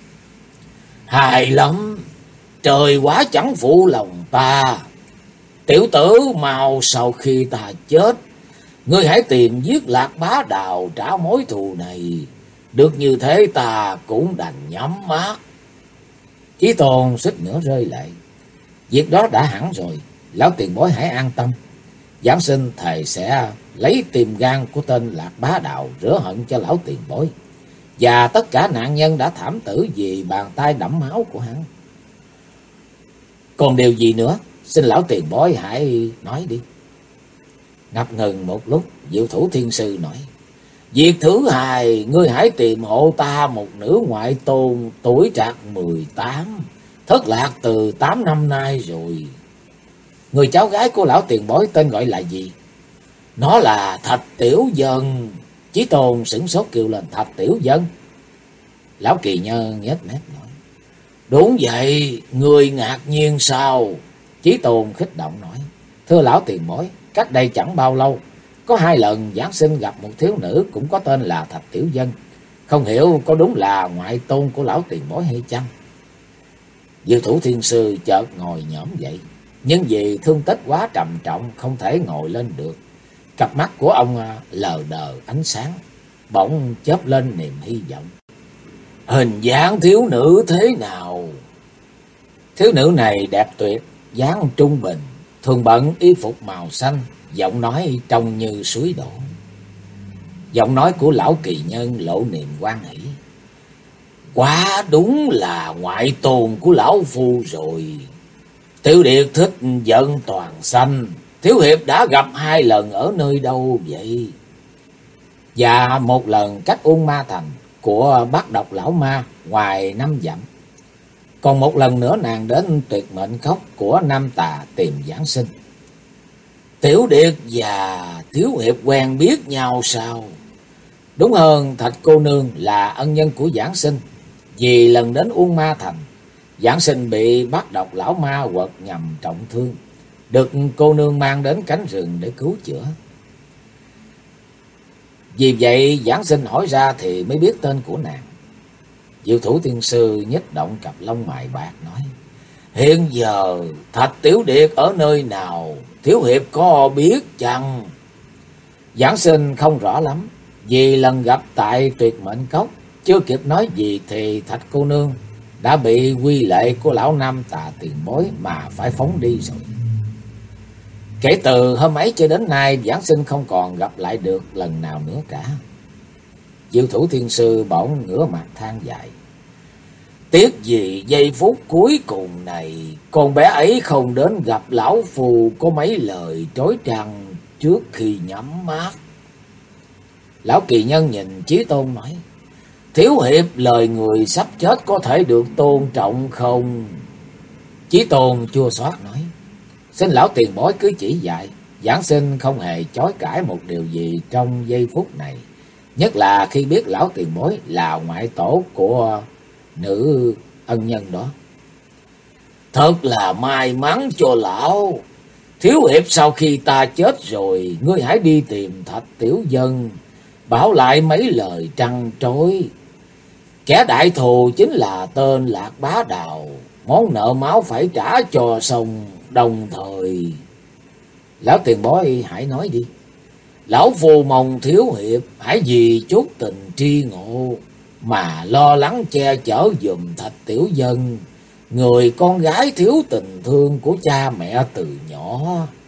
Speaker 1: "Hài lắm, trời quá chẳng phụ lòng ta. Tiểu tử, mau sau khi ta chết, ngươi hãy tìm giết Lạc Bá Đào trả mối thù này. Được như thế ta cũng đành nhắm mắt." Chí Tôn suýt nữa rơi lệ: "Việc đó đã hẳn rồi, lão tiền bối hãy an tâm. Giảng sinh thầy sẽ lấy tim gan của tên Lạc Bá Đào rửa hận cho lão tiền bối và tất cả nạn nhân đã thảm tử vì bàn tay đẫm máu của hắn. Còn điều gì nữa, xin lão tiền bối hãy nói đi." Ngập ngừng một lúc, Diệu Thủ Thiên Sư nói: "Việc thứ hai, ngươi hãy tìm hộ ta một nữ ngoại tôn tuổi trạc 18, thất lạc từ 8 năm nay rồi." "Người cháu gái của lão tiền bối tên gọi là gì?" "Nó là Thạch Tiểu Dân." Chí Tôn sửng sốt kêu lên: "Thạch Tiểu Dân?" Lão kỳ nhân nhếch mép nói: "Đúng vậy, người ngạc nhiên sao?" Chí Tôn khích động nói: "Thưa lão tiền bối, cách đây chẳng bao lâu, có 2 lần giảng sinh gặp một thiếu nữ cũng có tên là Thạch Tiểu Dân. Không hiểu có đúng là ngoại tôn của lão tiền bối hay chăng?" Diệu Thủ Thiên Sư chợt ngồi nhổm dậy, nhưng vì thương tích quá trầm trọng không thể ngồi lên được. Cặp mắt của ông lờ đờ ánh sáng, bỗng chớp lên niềm hy vọng. "Hình dáng thiếu nữ thế nào?" Thiếu nữ này đẹp tuyệt, dáng trung bình, thường bận y phục màu xanh, giọng nói trông như suối đổ. Giọng nói của lão kỳ nhân lộ niềm hoan hỷ: "Quá đúng là ngoại tôn của lão phu rồi. Tiểu điệt thích giận toàn xanh, thiếu hiệp đã gặp 2 lần ở nơi đâu vậy?" "Và một lần cách Uông Ma Thành của Bát Độc Lão Ma ngoài 5 dặm. Còn một lần nữa nàng đến Tuyệt Mệnh Cốc của Nam Tà tìm giảng sinh." "Tiểu điệt và thiếu hiệp quen biết nhau sao?" "Đúng hơn, Thạch cô nương là ân nhân của giảng sinh. Vì lần đến Uông Ma Thành, giảng sinh bị Bát Độc Lão Ma quật nhằm trọng thương, được cô nương mang đến cánh rừng để cứu chữa." Vì vậy giảng sinh hỏi ra thì mới biết tên của nàng. Diệu Thủ Thiên Sư nhếch động cặp lông mày bạc nói: Hiện giờ Thạch Tiểu Điệt ở nơi nào, thiếu hiệp có biết chăng? Giảng sinh không rõ lắm, vì lần gặp tại Tuyệt Mệnh Cốc, chưa kịp nói gì thì Thạch cô nương đã bị quy lệ của lão Nam Tà Tiền Bối mà phải phóng đi rồi. Kể từ hôm ấy cho đến nay, giảng sinh không còn gặp lại được lần nào nữa cả. Diệu Thủ Thiên Sư bỗng ngửa mặt than dài: Tiếc gì giây phút cuối cùng này, con bé ấy không đến gặp lão phù có mấy lời trói trăng trước khi nhắm mắt. Lão kỳ nhân nhìn Chí Tôn nói: Thiếu hiệp, lời người sắp chết có thể được tôn trọng không? Chí Tôn chua xót nói: Xin lão tiền bối cứ chỉ dạy. Giảng sinh không hề chối cãi một điều gì trong giây phút này, nhất là khi biết lão tiền bối là ngoại tổ của nữ ân nhân đó. Thật là may mắn cho lão. Thiếu hiệp, sau khi ta chết rồi, ngươi hãy đi tìm Thạch Tiểu Dân, bảo lại mấy lời trăn trối. Kẻ đại thù chính là tên Lạc Bá Đào, món nợ máu phải trả cho xong. Đồng thời, lão tiền bối hãy nói đi. Lão phù mong thiếu hiệp hãy vì chút tình tri ngộ mà lo lắng che chở giùm Thạch Tiểu Dân, người con gái thiếu tình thương của cha mẹ từ nhỏ.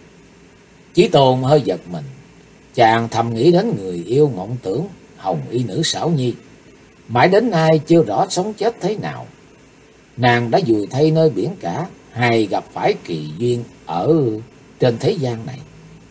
Speaker 1: Chí Tôn hơi giật mình, chàng thầm nghĩ đến người yêu mộng tưởng hồng y nữ Xảo Nhi, mãi đến nay chưa rõ sống chết thế nào. Nàng đã vùi thay nơi biển cả, hay gặp phải kỳ duyên ở trên thế gian này.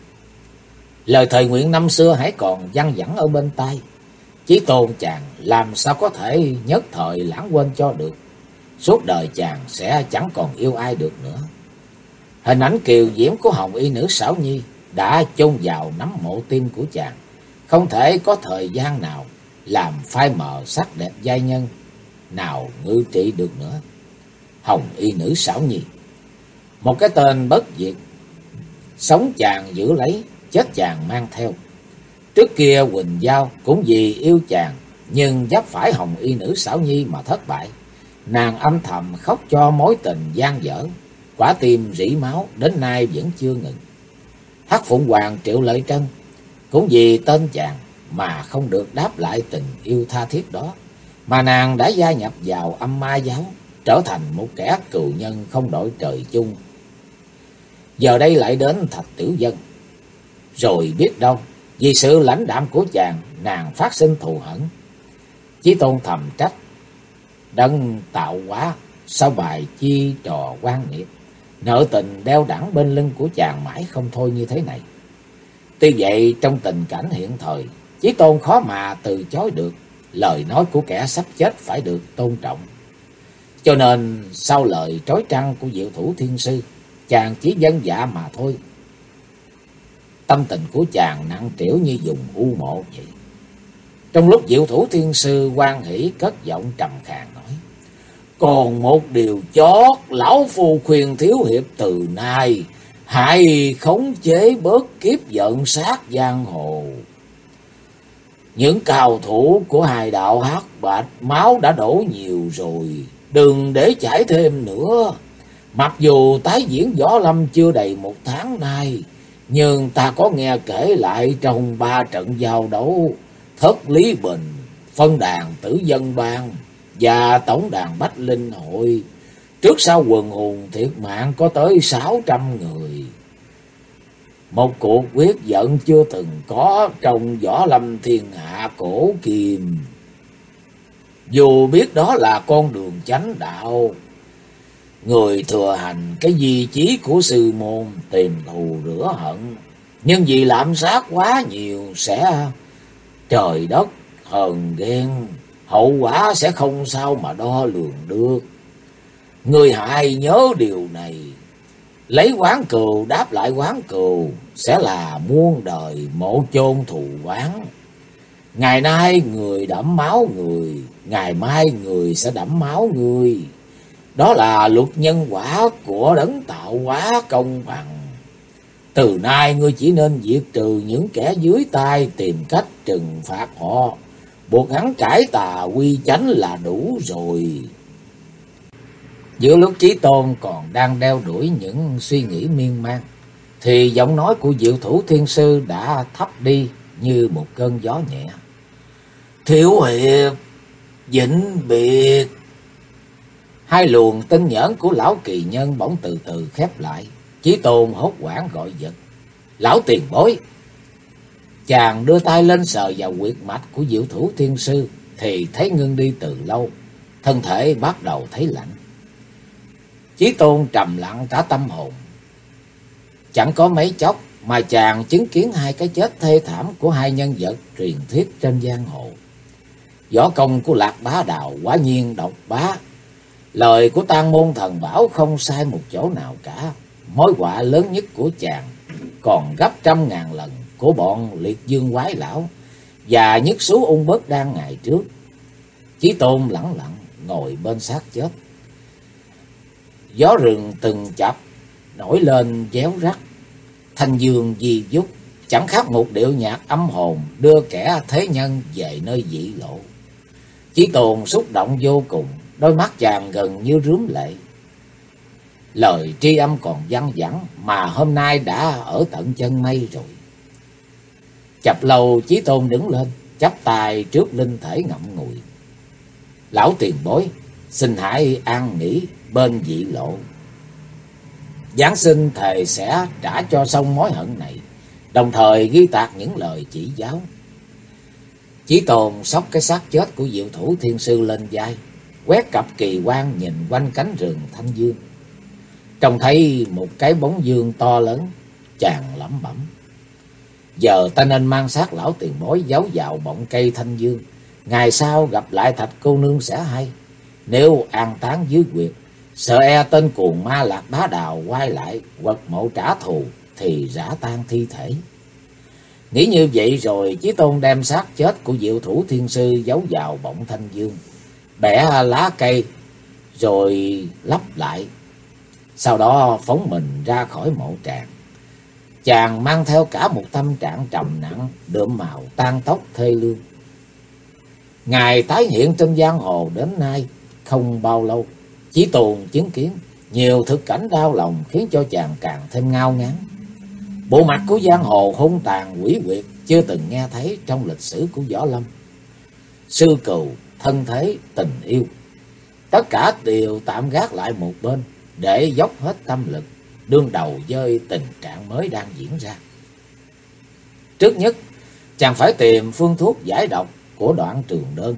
Speaker 1: Lời thời nguyện năm xưa hãy còn văng vẳng ở bên tai. Chí Tôn chàng làm sao có thể nhất thời lãng quên cho được. Suốt đời chàng sẽ chẳng còn yêu ai được nữa. Hình ảnh kiều diễm của hồng y nữ Xảo Nhi đã chôn vào nắm mộ tim của chàng, không thể có thời gian nào làm phai mờ sắc đẹp giai nhân nào ngự trị được nữa. Hồng y nữ Xảo Nhi, một cái tên bất diệt, sống chàng giữ lấy, chết chàng mang theo. Trước kia Quỳnh Giao cũng vì yêu chàng, nhưng vấp phải hồng y nữ Xảo Nhi mà thất bại. Nàng âm thầm khóc cho mối tình gian dở, quả tim rỉ máu đến nay vẫn chưa ngừng. Hắc Phụng Hoàng Triệu Lợi Trân cũng vì tên chàng mà không được đáp lại tình yêu tha thiết đó, mà nàng đã gia nhập vào âm ma giáo, trở thành một kẻ cừu nhân không đội trời chung. Giờ đây lại đến Thạch Tiểu Dân, rồi biết đâu vì sự lãnh đạm của chàng, nàng phát sinh thù hận. Chí Tôn thầm trách: Đấng tạo hóa sao bài chi trò quan nghiệp, nợ tình đeo đẳng bên lưng của chàng mãi không thôi như thế này. Tuy vậy, trong tình cảnh hiện thời, Chí Tôn khó mà từ chối được. Lời nói của kẻ sắp chết phải được tôn trọng. Cho nên sau lời trói trăng của Diệu Thủ Thiên Sư, chàng chỉ vâng dạ mà thôi. Tâm tình của chàng nặng trĩu như vùng u mộ vậy. Trong lúc Diệu Thủ Thiên Sư hoan hỉ cất giọng trầm khàn nói: Còn một điều chót, lão phu khuyên thiếu hiệp từ nay hãy khống chế bớt kiếp giận sát giang hồ. Những cao thủ của hai đạo Hắc Bạch máu đã đổ nhiều rồi, đừng để chảy thêm nữa. Mặc dù tái diễn võ lâm chưa đầy 1 tháng nay, nhưng ta có nghe kể lại trong 3 trận giao đấu Thất Lý Bình, phân đàn Tử Dân Bang và tổng đàn Bách Linh Hội, trước sau quần hùng thiệt mạng có tới 600 người. Một cuộc quyết giận chưa từng có trong võ lâm thiên hạ cổ kim. Dù biết đó là con đường chánh đạo, người thừa hành cái di chí của sư môn tìm thù rửa hận, nhưng vì lạm sát quá nhiều sẽ trời đất hờn ghen, hậu quả sẽ không sao mà đo lường được. Người hãy nhớ điều này, lấy oán cừu đáp lại oán cừu sẽ là muôn đời mộ chôn thù oán. Ngày nay người đẫm máu người, ngày mai người sẽ đẫm máu người. Đó là luật nhân quả của đấng tạo hóa công bằng. Từ nay ngươi chỉ nên diệt trừ những kẻ dưới tay, tìm cách trừng phạt họ, buộc hắn cải tà quy chánh là đủ rồi. Giữa lúc Chí Tôn còn đang đeo đuổi những suy nghĩ miên man, thì giọng nói của Diệu Thủ Thiên Sư đã thấp đi như một cơn gió nhẹ. Thiếu hiệp, vĩnh biệt. Hai luồng tinh nhẫn của lão kỳ nhân bỗng từ từ khép lại. Chí Tôn hốt hoảng gọi giật. Lão tiền bối. Chàng đưa tay lên sờ vào huyệt mạch của Diệu Thủ Thiên Sư thì thấy ngưng đi từ lâu, thân thể bắt đầu thấy lạnh. Chí Tôn trầm lặng cả tâm hồn. Chẳng có mấy chốc mà chàng chứng kiến hai cái chết thê thảm của hai nhân vật truyền thuyết trên giang hồ. Võ công của Lạc Bá Đào quả nhiên độc bá. Lời của Tang Môn Thần Bảo không sai một chỗ nào cả. Mối họa lớn nhất của chàng còn gấp trăm ngàn lần của bọn Liệt Dương Quái Lão và Nhất Sú Ung Bớt Đan ngày trước. Chí Tôn lẳng lặng ngồi bên xác chết. Gió rừng từng chập nổi lên réo rắt, thanh dương di dúc, chẳng khác một điệu nhạc âm hồn đưa kẻ thế nhân về nơi dị lộ. Chí Tôn xúc động vô cùng, đôi mắt chàng gần như rướm lệ. Lời tri âm còn văng vẳng mà hôm nay đã ở tận chân mây rồi. Chập lâu Chí Tôn đứng lên, chắp tay trước linh thể ngậm ngùi. Lão tiền bối, xin hãy an nghỉ bên dị lộ. Giáng sinh thề sẽ trả cho xong mối hận này, đồng thời ghi tạc những lời chỉ giáo. Chí Tôn xốc cái xác chết của Diệu Thủ Thiên Sư lên vai, quét cặp kỳ quan nhìn quanh cánh rừng thanh dương. Trông thấy một cái bóng dương to lớn, chàng lẩm bẩm. Giờ ta nên mang xác lão tiền bối giấu vào bọng cây thanh dương. Ngày sau gặp lại Thạch cô nương sẽ hay. Nếu an táng dưới huyệt, sợ e tên cuồng ma Lạc Bá Đào quay lại quật mộ trả thù thì rã tan thi thể. Nghĩ như vậy rồi Chí Tôn đem xác chết của Diệu Thủ Thiên Sư giấu vào bọng thanh dương, bẻ lá cây rồi lấp lại. Sau đó phóng mình ra khỏi mộ tràng. Chàng mang theo cả một tâm trạng trầm nặng, đượm màu tan tóc thê lương. Ngày tái hiện trên giang hồ đến nay không bao lâu, Chí Tôn chứng kiến nhiều thực cảnh đau lòng khiến cho chàng càng thêm ngao ngán. Bộ mặt của giang hồ hung tàn quỷ quyệt chưa từng nghe thấy trong lịch sử của võ lâm. Sư cừu, thân thế, tình yêu, tất cả đều tạm gác lại một bên để dốc hết tâm lực đương đầu với tình trạng mới đang diễn ra. Trước nhất, chàng phải tìm phương thuốc giải độc của Đoạn Trường Đơn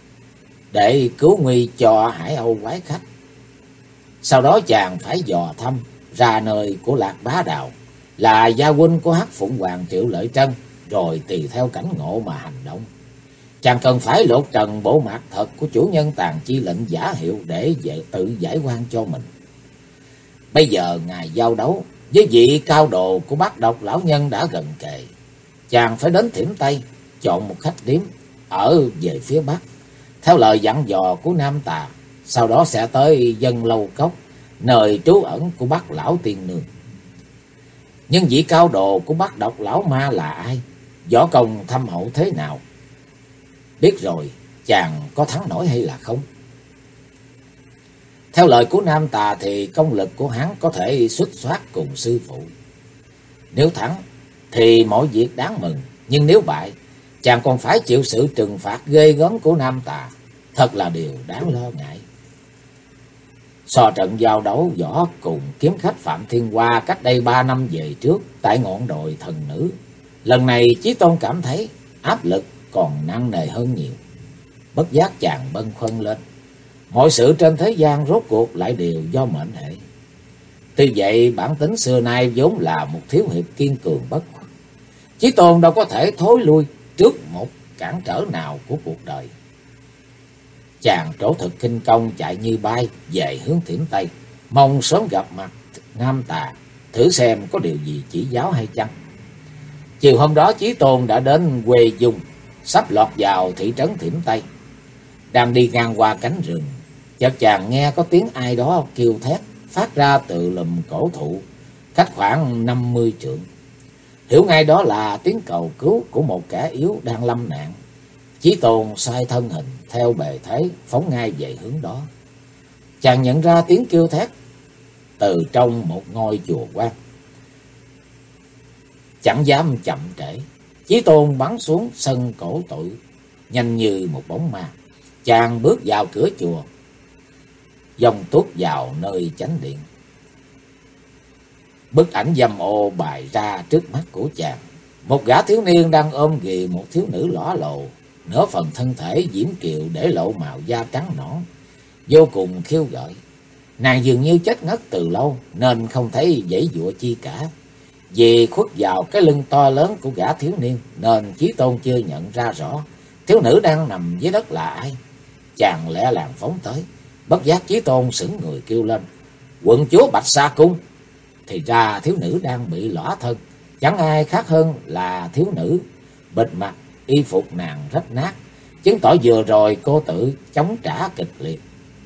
Speaker 1: để cứu nguy cho Hải Âu quái khách. Sau đó chàng phải dò thăm ra nơi của Lạc Bá Đào, là gia huynh của Hắc Phụng Hoàng Triệu Lợi Trân, rồi tùy theo cảnh ngộ mà hành động. Chàng cần phải lột trần bộ mặt thật của chủ nhân Tàn Chi lệnh giả hiệu để tự giải oan cho mình. Bây giờ ngày giao đấu với vị cao đồ của Bát Độc lão nhân đã gần kề. Chàng phải đến Thiểm Tây, chọn một khách điếm ở về phía bắc, theo lời dặn dò của Nam Tà. Sau đó sẽ tới Dân Lâu Cốc, nơi trú ẩn của Bát lão tiên nương. Nhưng vị cao đồ của Bát Độc lão ma là ai? Võ công thâm hậu thế nào? Biết rồi, chàng có thắng nổi hay là không? Theo lời của Nam Tà thì công lực của hắn có thể xuất soát cùng sư phụ. Nếu thắng thì mọi việc đáng mừng, nhưng nếu bại, chàng còn phải chịu sự trừng phạt ghê gớm của Nam Tà. Thật là điều đáng lo ngại. So trận giao đấu võ cùng kiếm khách Phạm Thiên Hoa cách đây 3 năm về trước tại ngọn đồi Thần Nữ, lần này Chí Tôn cảm thấy áp lực còn nặng nề hơn nhiều. Bất giác chàng bâng khuâng lên. Mọi sự trên thế gian rốt cuộc lại đều do mệnh hệ. Tuy vậy bản tính xưa nay vốn là một thiếu hiệp kiên cường bất khuất. Chí Tôn đâu có thể thối lui trước một cản trở nào của cuộc đời. Chàng trổ thực kinh công chạy như bay về hướng Thiểm Tây, mong sớm gặp mặt Nam Tà, thử xem có điều gì chỉ giáo hay chăng. Chiều hôm đó Chí Tôn đã đến quê Dung, sắp lọt vào thị trấn Thiểm Tây. Đang đi ngang qua cánh rừng, chợt chàng nghe có tiếng ai đó kêu thét phát ra từ lùm cổ thụ cách khoảng 50 trượng. Hiểu ngay đó là tiếng cầu cứu của một kẻ yếu đang lâm nạn. Chí Tôn xoay thân hình theo bề thế phóng ngay về hướng đó. Chàng nhận ra tiếng kêu thét từ trong một ngôi chùa quan. Chẳng dám chậm trễ, Chí Tôn bắn xuống sân cổ tội nhanh như một bóng ma. Chàng bước vào cửa chùa, dòng tuốt vào nơi chánh điện. Bức ảnh dâm ô bày ra trước mắt của chàng. Một gã thiếu niên đang ôm ghì một thiếu nữ lõa lồ, nửa phần thân thể diễm kiều để lộ màu da trắng nõn, vô cùng khiêu gợi. Nàng dường như chết ngất từ lâu nên không thấy giãy giụa chi cả. Vì khuất vào cái lưng to lớn của gã thiếu niên nên Chí Tôn chưa nhận ra rõ thiếu nữ đang nằm dưới đất là ai. Chàng lẹ làng phóng tới, bất giác Chí Tôn sững người kêu lên: "Quận chúa Bạch Sa Cung!" Thì ra thiếu nữ đang bị lõa thân, chẳng ai khác hơn là thiếu nữ bịt mặt, y phục nàng rách nát, chứng tỏ vừa rồi cô tự chống trả kịch liệt.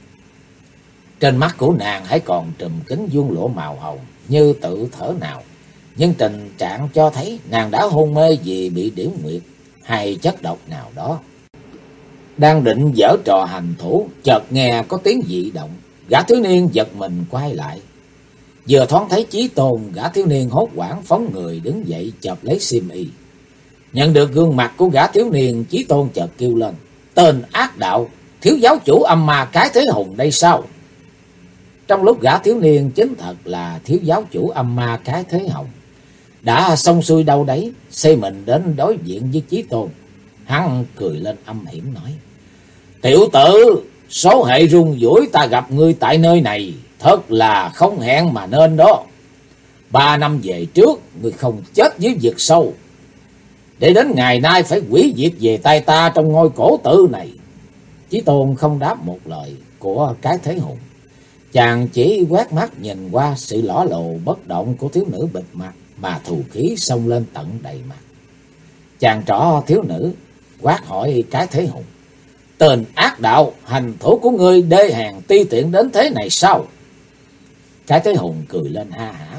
Speaker 1: Trên mắt của nàng hãy còn trùm kính vuông lụa màu hồng như tự thở nào, nhưng tình trạng cho thấy nàng đã hôn mê vì bị điểm nguyệt hay chất độc nào đó. Đang định giở trò hành thủ, chợt nghe có tiếng dị động. Gã thiếu niên giật mình quay lại. Vừa thoáng thấy Chí Tôn, gã thiếu niên hốt hoảng phóng người đứng dậy chộp lấy xiêm y. Nhận được gương mặt của gã thiếu niên, Chí Tôn chợt kêu lên: "Tên ác đạo, thiếu giáo chủ âm ma Cái Thế Hùng đây sao?" Trong lúc gã thiếu niên chính thật là thiếu giáo chủ âm ma Cái Thế Hùng, đã xong xuôi đâu đấy, xây mình đến đối diện với Chí Tôn. Hắn cười lên âm hiểm nói: "Tiểu tử, số hệ rung rủi ta gặp ngươi tại nơi này, thật là không hẹn mà nên đó. 3 năm về trước, ngươi không chết dưới vực sâu, để đến ngày nay phải hủy diệt về tay ta trong ngôi cổ tự này." Chí Tôn không đáp một lời của Cái Thế Hùng. Chàng chỉ quét mắt nhìn qua sự lõa lồ bất động của thiếu nữ bịt mặt mà thù khí xông lên tận đầy mặt. Chàng trỏ thiếu nữ, quát hỏi Cái Thế Hùng: "Tên ác đạo, hành thủ của ngươi đê hèn ti tiện đến thế này sao?" Cái Thế Hùng cười lên ha hả: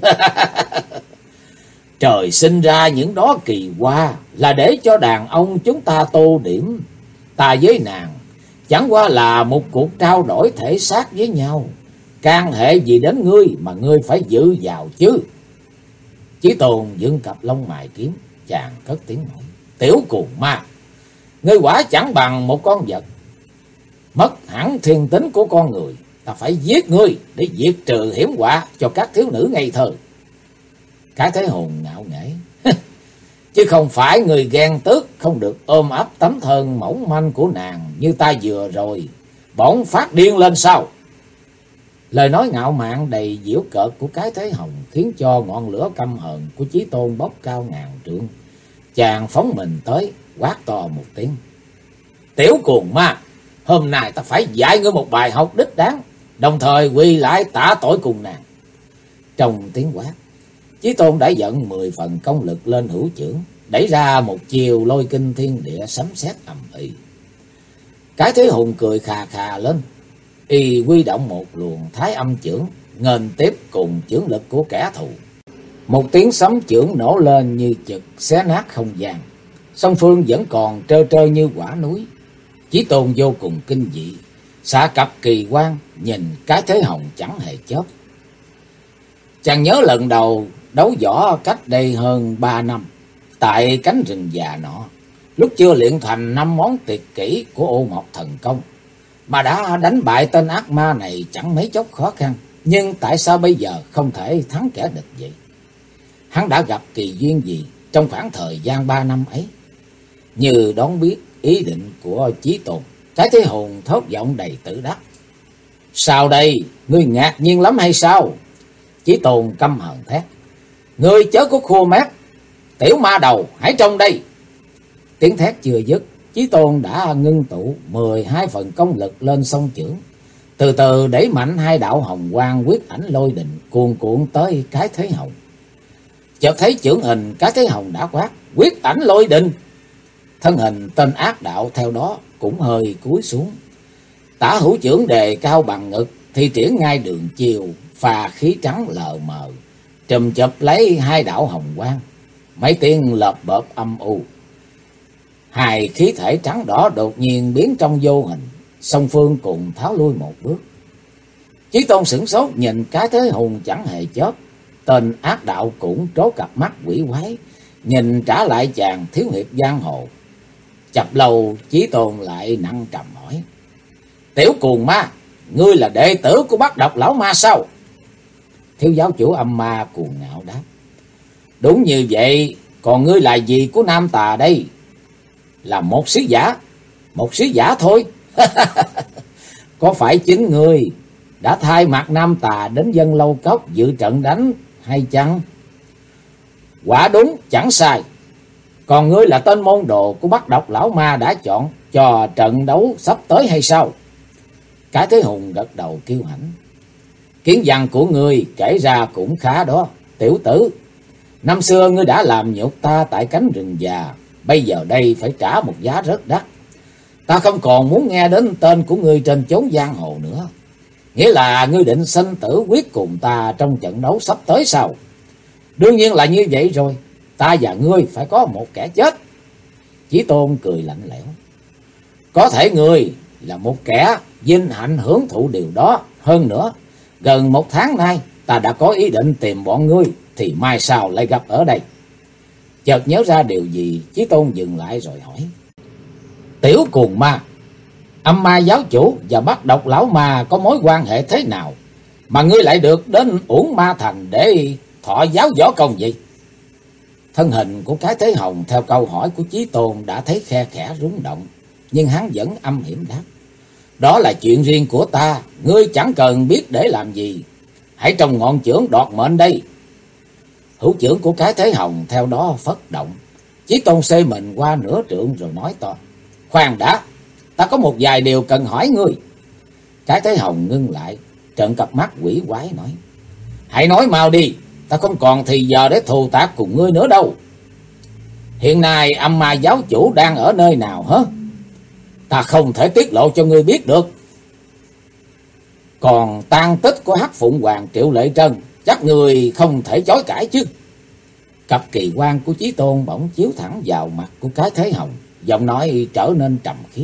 Speaker 1: "Trời sinh ra những đó kỳ hoa là để cho đàn ông chúng ta tô điểm. Ta với nàng chẳng qua là một cuộc trao đổi thể xác với nhau. Can hệ gì đến ngươi mà ngươi phải dự vào chứ?" Chí Tôn dựng cặp lông mày kiếm, chàng cất tiếng nói: "Tiểu cuồng ma, ngươi quả chẳng bằng một con vật, mất hẳn thiên tính của con người. Ta phải giết ngươi để diệt trừ hiểm họa cho các thiếu nữ ngây thơ." Cái Thế Hùng ngạo nghễ: "Chứ không phải người ghen tức không được ôm ấp tấm thân mỏng manh của nàng như ta vừa rồi, bỗng phát điên lên sao?" Lời nói ngạo mạn đầy giễu cợt của Cái Thế Hùng khiến cho ngọn lửa căm hờn của Chí Tôn bốc cao ngàn trượng. Chàng phóng mình tới, quát to một tiếng: "Tiểu cuồng ma, hôm nay ta phải dạy ngươi một bài học đích đáng, đồng thời quỳ lại tạ tội cùng nàng." Trong tiếng quát, Chí Tôn đã dẫn 10 phần công lực lên hữu chưởng, đẩy ra một chiều lôi kinh thiên địa sấm sét ầm ĩ. Cái Thế Hùng cười khà khà lên, y huy động một luồng thái âm chưởng nghênh tiếp cùng chưởng lực của kẻ thù. Một tiếng sấm chưởng nổ lên như chực xé nát không gian, song phương vẫn còn trơ trơ như quả núi. Chí Tôn vô cùng kinh dị, xạ cặp kỳ quan nhìn Cái Thế Hùng chẳng hề chớp. Chàng nhớ lần đầu đấu võ cách đây hơn 3 năm, tại cánh rừng già nọ, lúc chưa luyện thành 5 món tuyệt kỹ của Ô Mộc Thần Công, mà đã đánh bại tên ác ma này chẳng mấy chốc khó khăn. Nhưng tại sao bây giờ không thể thắng kẻ địch vậy? Hắn đã gặp kỳ duyên gì trong khoảng thời gian 3 năm ấy? Như đón biết ý định của Chí Tôn, Cái Thế Hùng thốt giọng đầy tự đắc: "Sao đây, ngươi ngạc nhiên lắm hay sao?" Chí Tôn căm hờn thét: "Ngươi chớ có khua mép, tiểu ma đầu, hãy trông đây!" Tiếng thét chưa dứt, Chí Tôn đã ngưng tụ 12 phần công lực lên song chưởng, từ từ đẩy mạnh 2 đạo hồng quang quyết ảnh lôi đình cuồn cuộn tới Cái Thế Hùng. Chợt thấy chưởng hình Cái Thế Hùng đã quát: "Quyết ảnh lôi đình!" Thân hình tên ác đạo theo đó cũng hơi cúi xuống, tả hữu chưởng đề cao bằng ngực, thi triển ngay đường chiều pha khí trắng lờ mờ, trùm chụp lấy hai đạo hồng quang, mấy tiếng lợp bợp âm u. Hai khí thể trắng đỏ đột nhiên biến trong vô hình, song phương cùng tháo lui một bước. Chí Tôn sửng sốt nhìn cái thế hùng chẳng hề chớp. Tên ác đạo cũng trố cặp mắt quỷ quái, nhìn trả lại chàng thiếu hiệp giang hồ. Chập lâu Chí Tôn lại nặng trầm hỏi: Tiểu cuồng ma, ngươi là đệ tử của Bát Độc lão ma sao? Thiếu giáo chủ Âm Ma cuồng ngạo đáp: Đúng như vậy, còn ngươi là gì của Nam Tà đây? Là một sứ giả thôi. Có phải chính ngươi đã thay mặt Nam Tà đến Dân Lâu Cốc dự trận đánh hay chăng? Quả đúng chẳng sai. Còn ngươi là tên môn đồ của Bát Độc lão ma đã chọn cho trận đấu sắp tới hay sao? Cái Thế Hùng gật đầu kiêu hãnh: Kiến văn của ngươi kể ra cũng khá đó, tiểu tử. Năm xưa ngươi đã làm nhục ta tại cánh rừng già, bây giờ đây phải trả một giá rất đắt. Ta không còn muốn nghe đến tên của ngươi trên chốn giang hồ nữa. Nghĩa là ngươi định sinh tử quyết cùng ta trong trận đấu sắp tới sao? Đương nhiên là như vậy rồi, ta và ngươi phải có một kẻ chết. Chí Tôn cười lạnh lẽo: Có thể ngươi là một kẻ vinh hạnh hưởng thụ điều đó. Hơn nữa, gần một tháng nay ta đã có ý định tìm bọn ngươi, thì mai sau lại gặp ở đây. Chợt nhớ ra điều gì, Chí Tôn dừng lại rồi hỏi: Tiểu cuồng ma, Âm Ma giáo chủ và Bát Độc lão ma có mối quan hệ thế nào mà ngươi lại được đến Uổng Ma Thành để thọ giáo võ công gì? Thân hình của cái Thế Hồng theo câu hỏi của Chí Tôn đã thấy khe khẽ rung động, nhưng hắn vẫn âm hiểm đáp: Đó là chuyện riêng của ta, ngươi chẳng cần biết để làm gì. Hãy trồng ngọn chưởng đoạt mệnh đây. Hữu chưởng của cái Thế Hồng theo đó phất động. Chí Tôn xê mình qua nửa trượng rồi nói to: Khoan đã, ta có một vài điều cần hỏi ngươi. Cái Thế Hồng ngưng lại, trợn cặp mắt quỷ quái nói: Hãy nói mau đi, ta không còn thì giờ để thù tạc cùng ngươi nữa đâu. Hiện nay Âm Ma giáo chủ đang ở nơi nào hả? Ta không thể tiết lộ cho ngươi biết được. Còn tang tích của Hắc Phụng Hoàng Triệu Lệ Trân, chắc ngươi không thể chối cãi chứ? Cặp kỳ quan của Chí Tôn bỗng chiếu thẳng vào mặt của cái Thế Hồng, giọng nói trở nên trầm khiếp: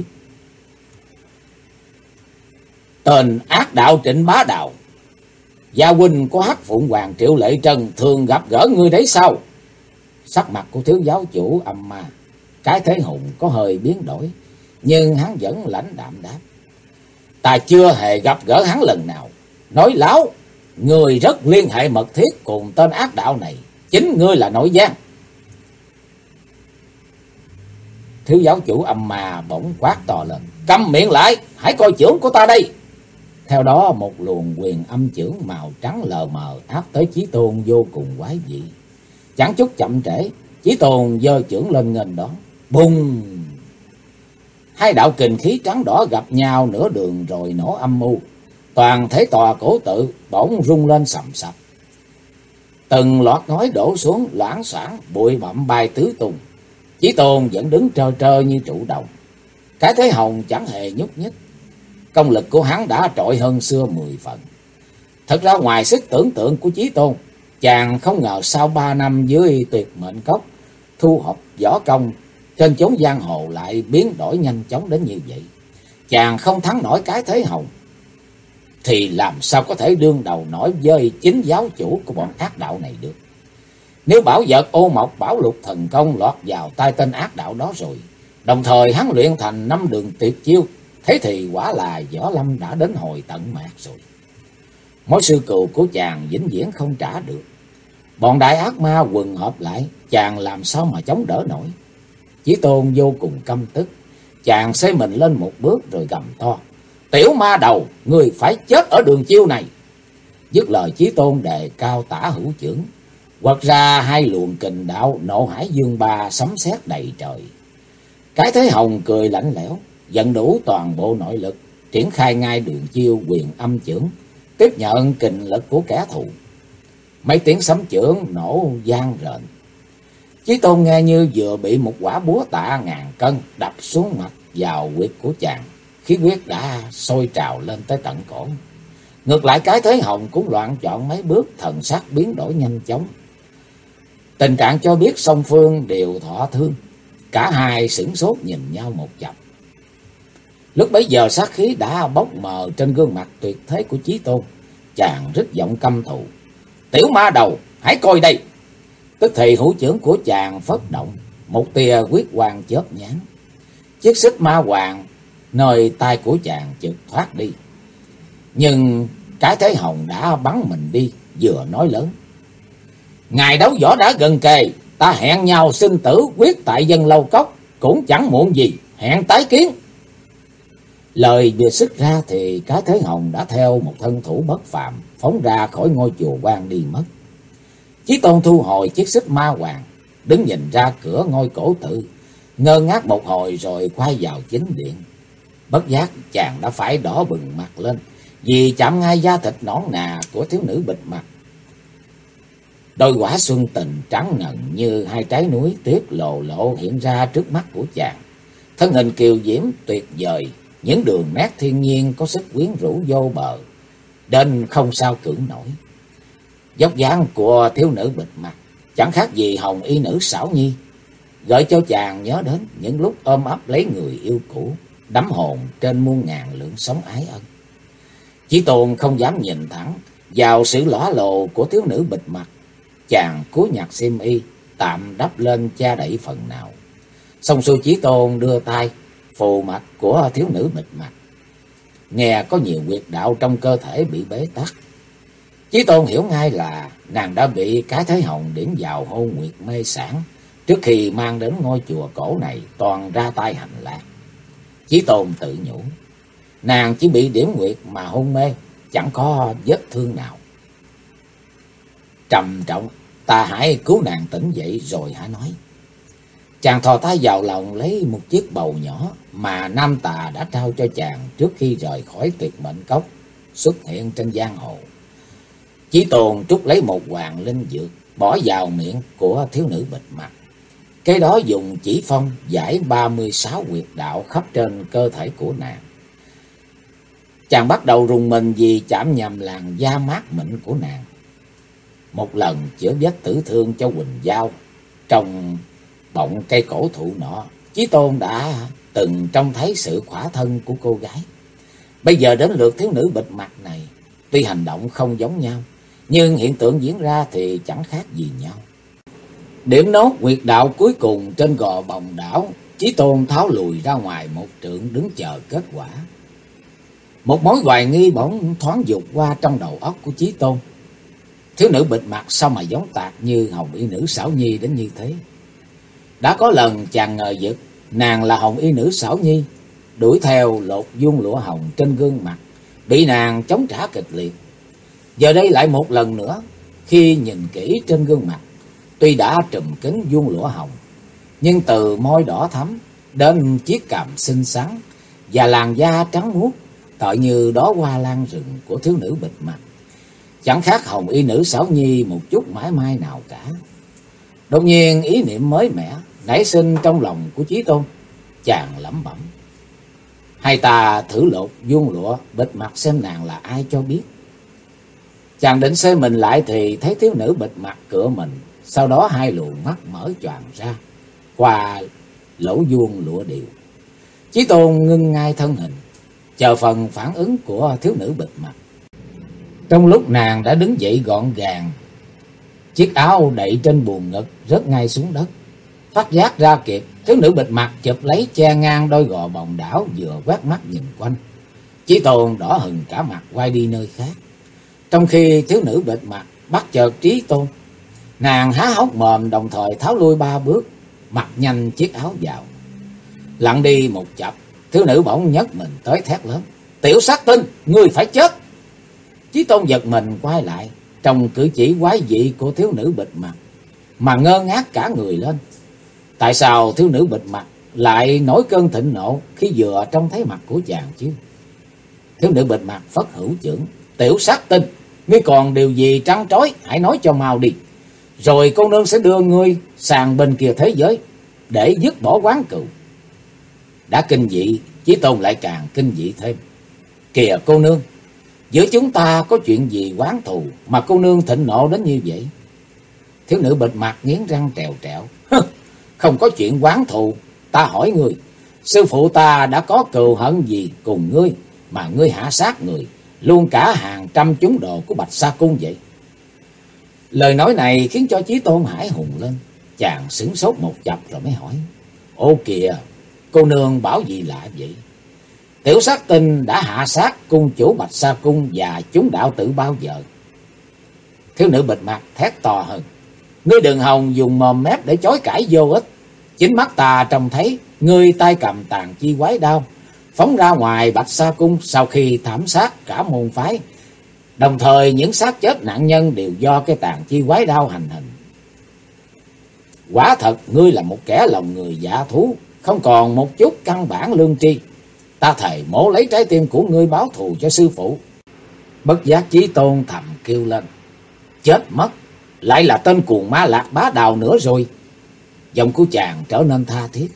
Speaker 1: Tên ác đạo Trịnh Bá Đạo, gia huynh của Hắc Phụng Hoàng Triệu Lệ Trân thường gặp gỡ ngươi đấy sao? Sắc mặt của thiếu giáo chủ Âm Ma, cái Thế Hùng có hơi biến đổi, nhưng hắn vẫn lãnh đạm đáp: Ta chưa hề gặp gỡ hắn lần nào. Nói láo, ngươi rất liên hệ mật thiết cùng tên ác đạo này, chính ngươi là nội gián. Thiếu giáo chủ Âm Ma bỗng quát to lên: Câm miệng lại, hãy coi chưởng của ta đây. Theo đó một luồng quyền âm chưởng màu trắng lờ mờ áp tới Chí Tôn vô cùng quái dị. Chẳng chút chậm trễ, Chí Tôn giơ chưởng lên nghênh đón. Bùng! Hai đạo kình khí trắng đỏ gặp nhau nửa đường rồi nổ âm u. Toàn thể tòa cổ tự bỗng rung lên sầm sập. Từng loạt ngói đổ xuống loảng xoảng, bụi bặm bay tứ tung. Chí Tôn vẫn đứng trơ trơ như trụ đồng. Cái Thế Hồng chẳng hề nhúc nhích. Công lực của hắn đã trội hơn xưa 10 phần. Thật ra ngoài sức tưởng tượng của Chí Tôn, chàng không ngờ sau 3 năm dưới Tuyệt Mệnh Cốc thu học võ công, trên chốn giang hồ lại biến đổi nhanh chóng đến như vậy. Chàng không thắng nổi cái Thế Hồng, thì làm sao có thể đương đầu nổi với chính giáo chủ của bọn ác đạo này được. Nếu bảo vật Ô Mộc Bảo Lục thần công lọt vào tay tên ác đạo đó rồi, đồng thời hắn luyện thành 5 đường tuyệt chiêu, thế thì quả là Võ Lâm đã đến hồi tận mạt rồi. Mối sư cừu của chàng vĩnh viễn không trả được. Bọn đại ác ma quần hợp lại, chàng làm sao mà chống đỡ nổi. Chí Tôn vô cùng căm tức, chàng xê mình lên một bước rồi gầm to: Tiểu ma đầu, ngươi phải chết ở đường chiêu này. Dứt lời, Chí Tôn đề cao tả hữu chưởng, quật ra hai luồng kình đạo nộ hải dương ba sấm sét đầy trời. Cái Thế Hồng cười lạnh lẽo, vận đủ toàn bộ nội lực, triển khai ngay đường chiêu quyền âm chưởng, tiếp nhận kình lực của kẻ thù. Mấy tiếng sấm chưởng nổ vang rền. Chí Tôn nghe như vừa bị một quả búa tạ ngàn cân đập xuống mặt vào huyệt của chàng, khí huyết đã sôi trào lên tới tận cổ. Ngược lại cái Thế Hồng cũng loạn chọn mấy bước, thần sắc biến đổi nhanh chóng. Tình trạng cho biết song phương đều thọ thương. Cả hai sửng sốt nhìn nhau một chập. Lúc bấy giờ sát khí đã bốc mờ trên gương mặt tuyệt thế của Chí Tôn. Chàng rít giọng căm thù: "Tiểu ma đầu, hãy coi đây!" Tức thì hữu chưởng của chàng phất động, một tia quyết quang chớp nhoáng. Chiếc xích ma hoàng nơi tay của chàng chợt thoát đi. Nhưng cái Thế Hồng đã bắn mình đi, vừa nói lớn: "Ngày đấu võ đã gần kề, ta hẹn nhau sinh tử quyết tại Dân Lâu Cốc, cũng chẳng muộn gì, hẹn tái kiến." Lời vừa xuất ra thì cái Thế Hồng đã theo một thân thủ bất phàm phóng ra khỏi ngôi chùa quan đi mất. Chí Tôn thu hồi chiếc xích ma hoàng, đứng nhìn ra cửa ngôi cổ tự, ngơ ngác một hồi rồi quay vào chính điện. Bất giác chàng đã phải đỏ bừng mặt lên, vì chạm ngay da thịt nõn nà của thiếu nữ bịt mặt. Đôi quả xuân tình trắng ngần như hai trái núi tuyết lồ lộ hiện ra trước mắt của chàng. Thân hình kiều diễm tuyệt vời, những đường nét thiên nhiên có sức quyến rũ vô bờ, đến không sao cưỡng nổi. Dốc dáng của thiếu nữ bịt mặt chẳng khác gì hồng y nữ xảo nhi, gợi cho chàng nhớ đến những lúc ôm ấp lấy người yêu cũ, đắm hồn trên muôn ngàn lượng sóng ái ân. Chí Tôn không dám nhìn thẳng vào sự lõa lồ của thiếu nữ bịt mặt. Chàng cúi nhặt xiêm y, tạm đắp lên che đậy phần nào. Xong xuôi Chí Tôn đưa tay phù mạch của thiếu nữ bịt mặt. Nghe có nhiều huyệt đạo trong cơ thể bị bế tắc. Chí Tôn hiểu ngay là nàng đã bị cái Thế Hồng điểm vào hôn nguyệt mê sản trước khi mang đến ngôi chùa cổ này toàn ra tay hành lạc. Chí Tôn tự nhủ, nàng chỉ bị điểm nguyệt mà hôn mê, chẳng có vết thương nào. Trầm trọng, ta hãy cứu nàng tỉnh dậy rồi hãy nói. Chàng thò tay vào lòng lấy một chiếc bầu nhỏ mà Nam Tà đã trao cho chàng trước khi rời khỏi Tuyệt Mệnh Cốc, xuất hiện trên giang hồ. Chí Tôn trút lấy một hoàng linh dược, bỏ vào miệng của thiếu nữ bịt mặt. Cái đó dùng chỉ phong giải 36 huyệt đạo khắp trên cơ thể của nàng. Chàng bắt đầu rùng mình vì chạm nhầm làn da mát mịn của nàng. Một lần chữa vết tử thương cho Quỳnh Giao trong bọng cây cổ thụ nọ, Chí Tôn đã từng trông thấy sự khỏa thân của cô gái. Bây giờ đến lượt thiếu nữ bịt mặt này, tuy hành động không giống nhau, nhưng hiện tượng diễn ra thì chẳng khác gì nhau. Điểm nốt huyệt đạo cuối cùng trên gò bồng đảo, Chí Tôn tháo lùi ra ngoài một trượng đứng chờ kết quả. Một mối hoài nghi bỗng thoáng vụt qua trong đầu óc của Chí Tôn. Thiếu nữ bịt mặt sao mà giống tạc như hồng y nữ xảo nhi đến như thế? Đã có lần chàng ngờ vực nàng là hồng y nữ xảo nhi, đuổi theo lột vuông lụa hồng trên gương mặt, bị nàng chống trả kịch liệt. Giờ đây lại một lần nữa, khi nhìn kỹ trên gương mặt, tuy đã trùm kín vuông lụa hồng, nhưng từ môi đỏ thắm đến chiếc cằm xinh xắn và làn da trắng muốt tựa như đóa hoa lan rừng của thiếu nữ bịt mặt, chẳng khác hồng y nữ xảo nhi một chút mãi may nào cả. Đột nhiên ý niệm mới mẻ nảy sinh trong lòng của Chí Tôn. Chàng lẩm bẩm, hay ta thử lột vuông lụa bịt mặt xem nàng là ai cho biết. Chàng định xoay mình lại thì thấy thiếu nữ bịt mặt cựa mình, sau đó hai luồng mắt mở choàng ra qua lỗ vuông lụa điều. Chí Tôn ngưng ngay thân hình, chờ phần phản ứng của thiếu nữ bịt mặt. Trong lúc nàng đã đứng dậy gọn gàng, chiếc áo đậy trên buồng ngực rớt ngay xuống đất. Phát giác ra kịp, thiếu nữ bịt mặt chụp lấy che ngang đôi gò bồng đảo, vừa quét mắt nhìn quanh. Chí Tôn đỏ hừng cả mặt quay đi nơi khác. Trong khi thiếu nữ bịt mặt bắt chợt Chí Tôn, nàng há hốc mồm đồng thời tháo lui 3 bước, mặc nhanh chiếc áo vào. Lặn đi một chập, thiếu nữ bỗng nhấc mình tới thét lớn, tiểu sát tinh, ngươi phải chết. Chí Tôn giật mình quay lại, trong cử chỉ quái dị của thiếu nữ bịt mặt mà ngơ ngác cả người lên. Tại sao thiếu nữ bịt mặt lại nổi cơn thịnh nộ khi vừa trông thấy mặt của chàng chứ? Thiếu nữ bịt mặt phất hữu chưởng, tiểu sát tinh, ngươi còn điều gì trăn trối, hãy nói cho mau đi, rồi cô nương sẽ đưa ngươi sang bên kia thế giới để dứt bỏ oán cừu. Đã kinh dị, Chí Tôn lại càng kinh dị thêm. Kìa cô nương, Giữa chúng ta có chuyện gì oán thù mà cô nương thịnh nộ đến như vậy? Thiếu nữ bịt mặt nghiến răng trèo trẹo. Không có chuyện oán thù. Ta hỏi ngươi, sư phụ ta đã có cừu hận gì cùng ngươi mà ngươi hạ sát người, luôn cả hàng trăm chúng đồ của Bạch Sa Cung vậy? Lời nói này khiến cho Chí Tôn hãi hùng lên. Chàng sửng sốt một chập rồi mới hỏi. Ô kìa, cô nương bảo gì lạ vậy? Tiểu sát tinh đã hạ sát cung chủ Bạch Sa Cung và chúng đạo tử bao giờ? Thiếu nữ bịt mặt thét to hơn. Ngươi đừng hòng dùng mồm mép để chối cãi vô ích. Chính mắt ta trông thấy ngươi tay cầm tàn chi quái đao phóng ra ngoài Bạch Sa Cung sau khi thảm sát cả môn phái. Đồng thời những xác chết nạn nhân đều do cái tàn chi quái đao hành hình. Quả thật ngươi là một kẻ lòng người dạ thú, không còn một chút căn bản lương tri. Ta thề mổ lấy trái tim của ngươi báo thù cho sư phụ. Bất giác Chí Tôn thầm kêu lên. Chết mất, lại là tên cuồng ma Lạc Bá Đào nữa rồi. Giọng của chàng trở nên tha thiết.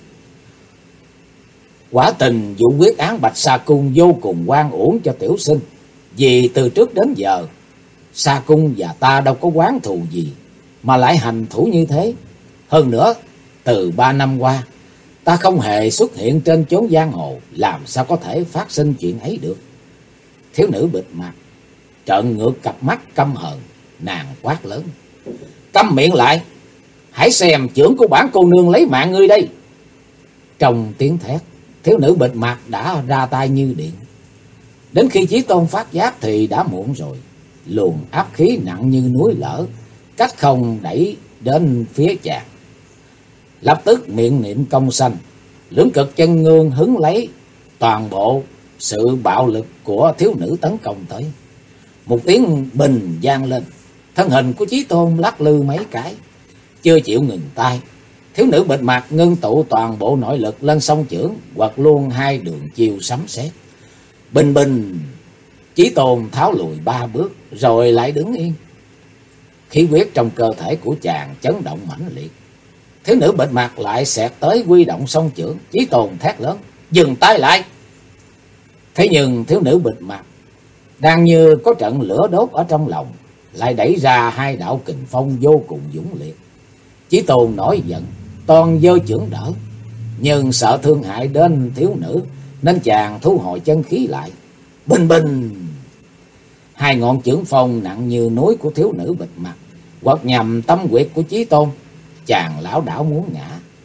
Speaker 1: Quả tình vụ quyết án Bạch Sa Cung vô cùng oan uổng cho tiểu sinh. Vì từ trước đến giờ Sa Cung và ta đâu có oán thù gì mà lại hành thủ như thế. Hơn nữa, từ 3 năm qua ta không hề xuất hiện trên chốn giang hồ, làm sao có thể phát sinh chuyện ấy được? Thiếu nữ bịt mặt trợn ngược cặp mắt căm hờn, nàng quát lớn. Câm miệng lại, hãy xem chưởng của bản cô nương lấy mạng ngươi đây. Trong tiếng thét, thiếu nữ bịt mặt đã ra tay như điện. Đến khi Chí Tôn phát giác thì đã muộn rồi. Luồng áp khí nặng như núi lở cách không đẩy đến phía chàng. Lập tức miệng niệm công sanh, lưỡng cực chân ngương hứng lấy toàn bộ sự bạo lực của thiếu nữ tấn công tới. Một tiếng bình vang lên, thân hình của Chí Tôn lắc lư mấy cái, chưa chịu ngừng tay. Thiếu nữ bịt mặt ngưng tụ toàn bộ nội lực lên song chưởng, quật luôn hai đường chiêu sấm sét. Bình bình, Chí Tôn tháo lùi 3 bước rồi lại đứng yên. Khí huyết trong cơ thể của chàng chấn động mãnh liệt. Thiếu nữ bịt mặt lại xẹt tới huy động song chưởng. Chí Tôn thét lớn, dừng tay lại. Thế nhưng thiếu nữ bịt mặt đang như có trận lửa đốt ở trong lòng, lại đẩy ra hai đạo kình phong vô cùng dũng liệt. Chí Tôn nổi giận, toan giơ chưởng đỡ, nhưng sợ thương hại đến thiếu nữ nên chàng thu hồi chân khí lại. Bình bình, hai ngọn chưởng phong nặng như núi của thiếu nữ bịt mặt quật nhằm tâm huyệt của Chí Tôn. Chàng lảo đảo muốn ngã.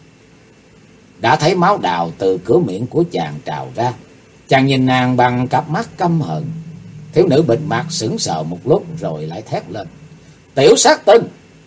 Speaker 1: Đã thấy máu đào từ cửa miệng của chàng trào ra. Chàng nhìn nàng bằng cặp mắt căm hận. Thiếu nữ bịt mặt sững sờ một lúc rồi lại thét lên. Tiểu sát tinh,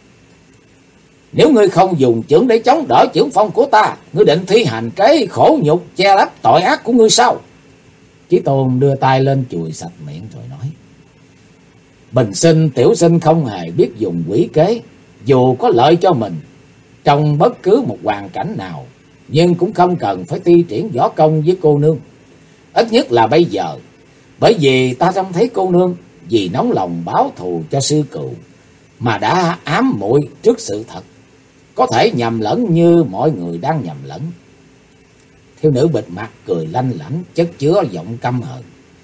Speaker 1: nếu ngươi không dùng chưởng để chống đỡ chưởng phong của ta, ngươi định thi hành cái khổ nhục che lấp tội ác của ngươi sao? Chí Tôn đưa tay lên chùi sạch miệng rồi nói. Bình sinh tiểu sinh không hề biết dùng quỷ kế, dù có lợi cho mình trong bất cứ một hoàn cảnh nào, nhưng cũng không cần phải thi triển võ công với cô nương. Ít nhất là bây giờ, bởi vì ta trông thấy cô nương vì nóng lòng báo thù cho sư cừu mà đã ám muội trước sự thật, có thể nhầm lẫn như mọi người đang nhầm lẫn. Thiếu nữ bịt mặt cười lanh lảnh, chất chứa giọng căm hờn.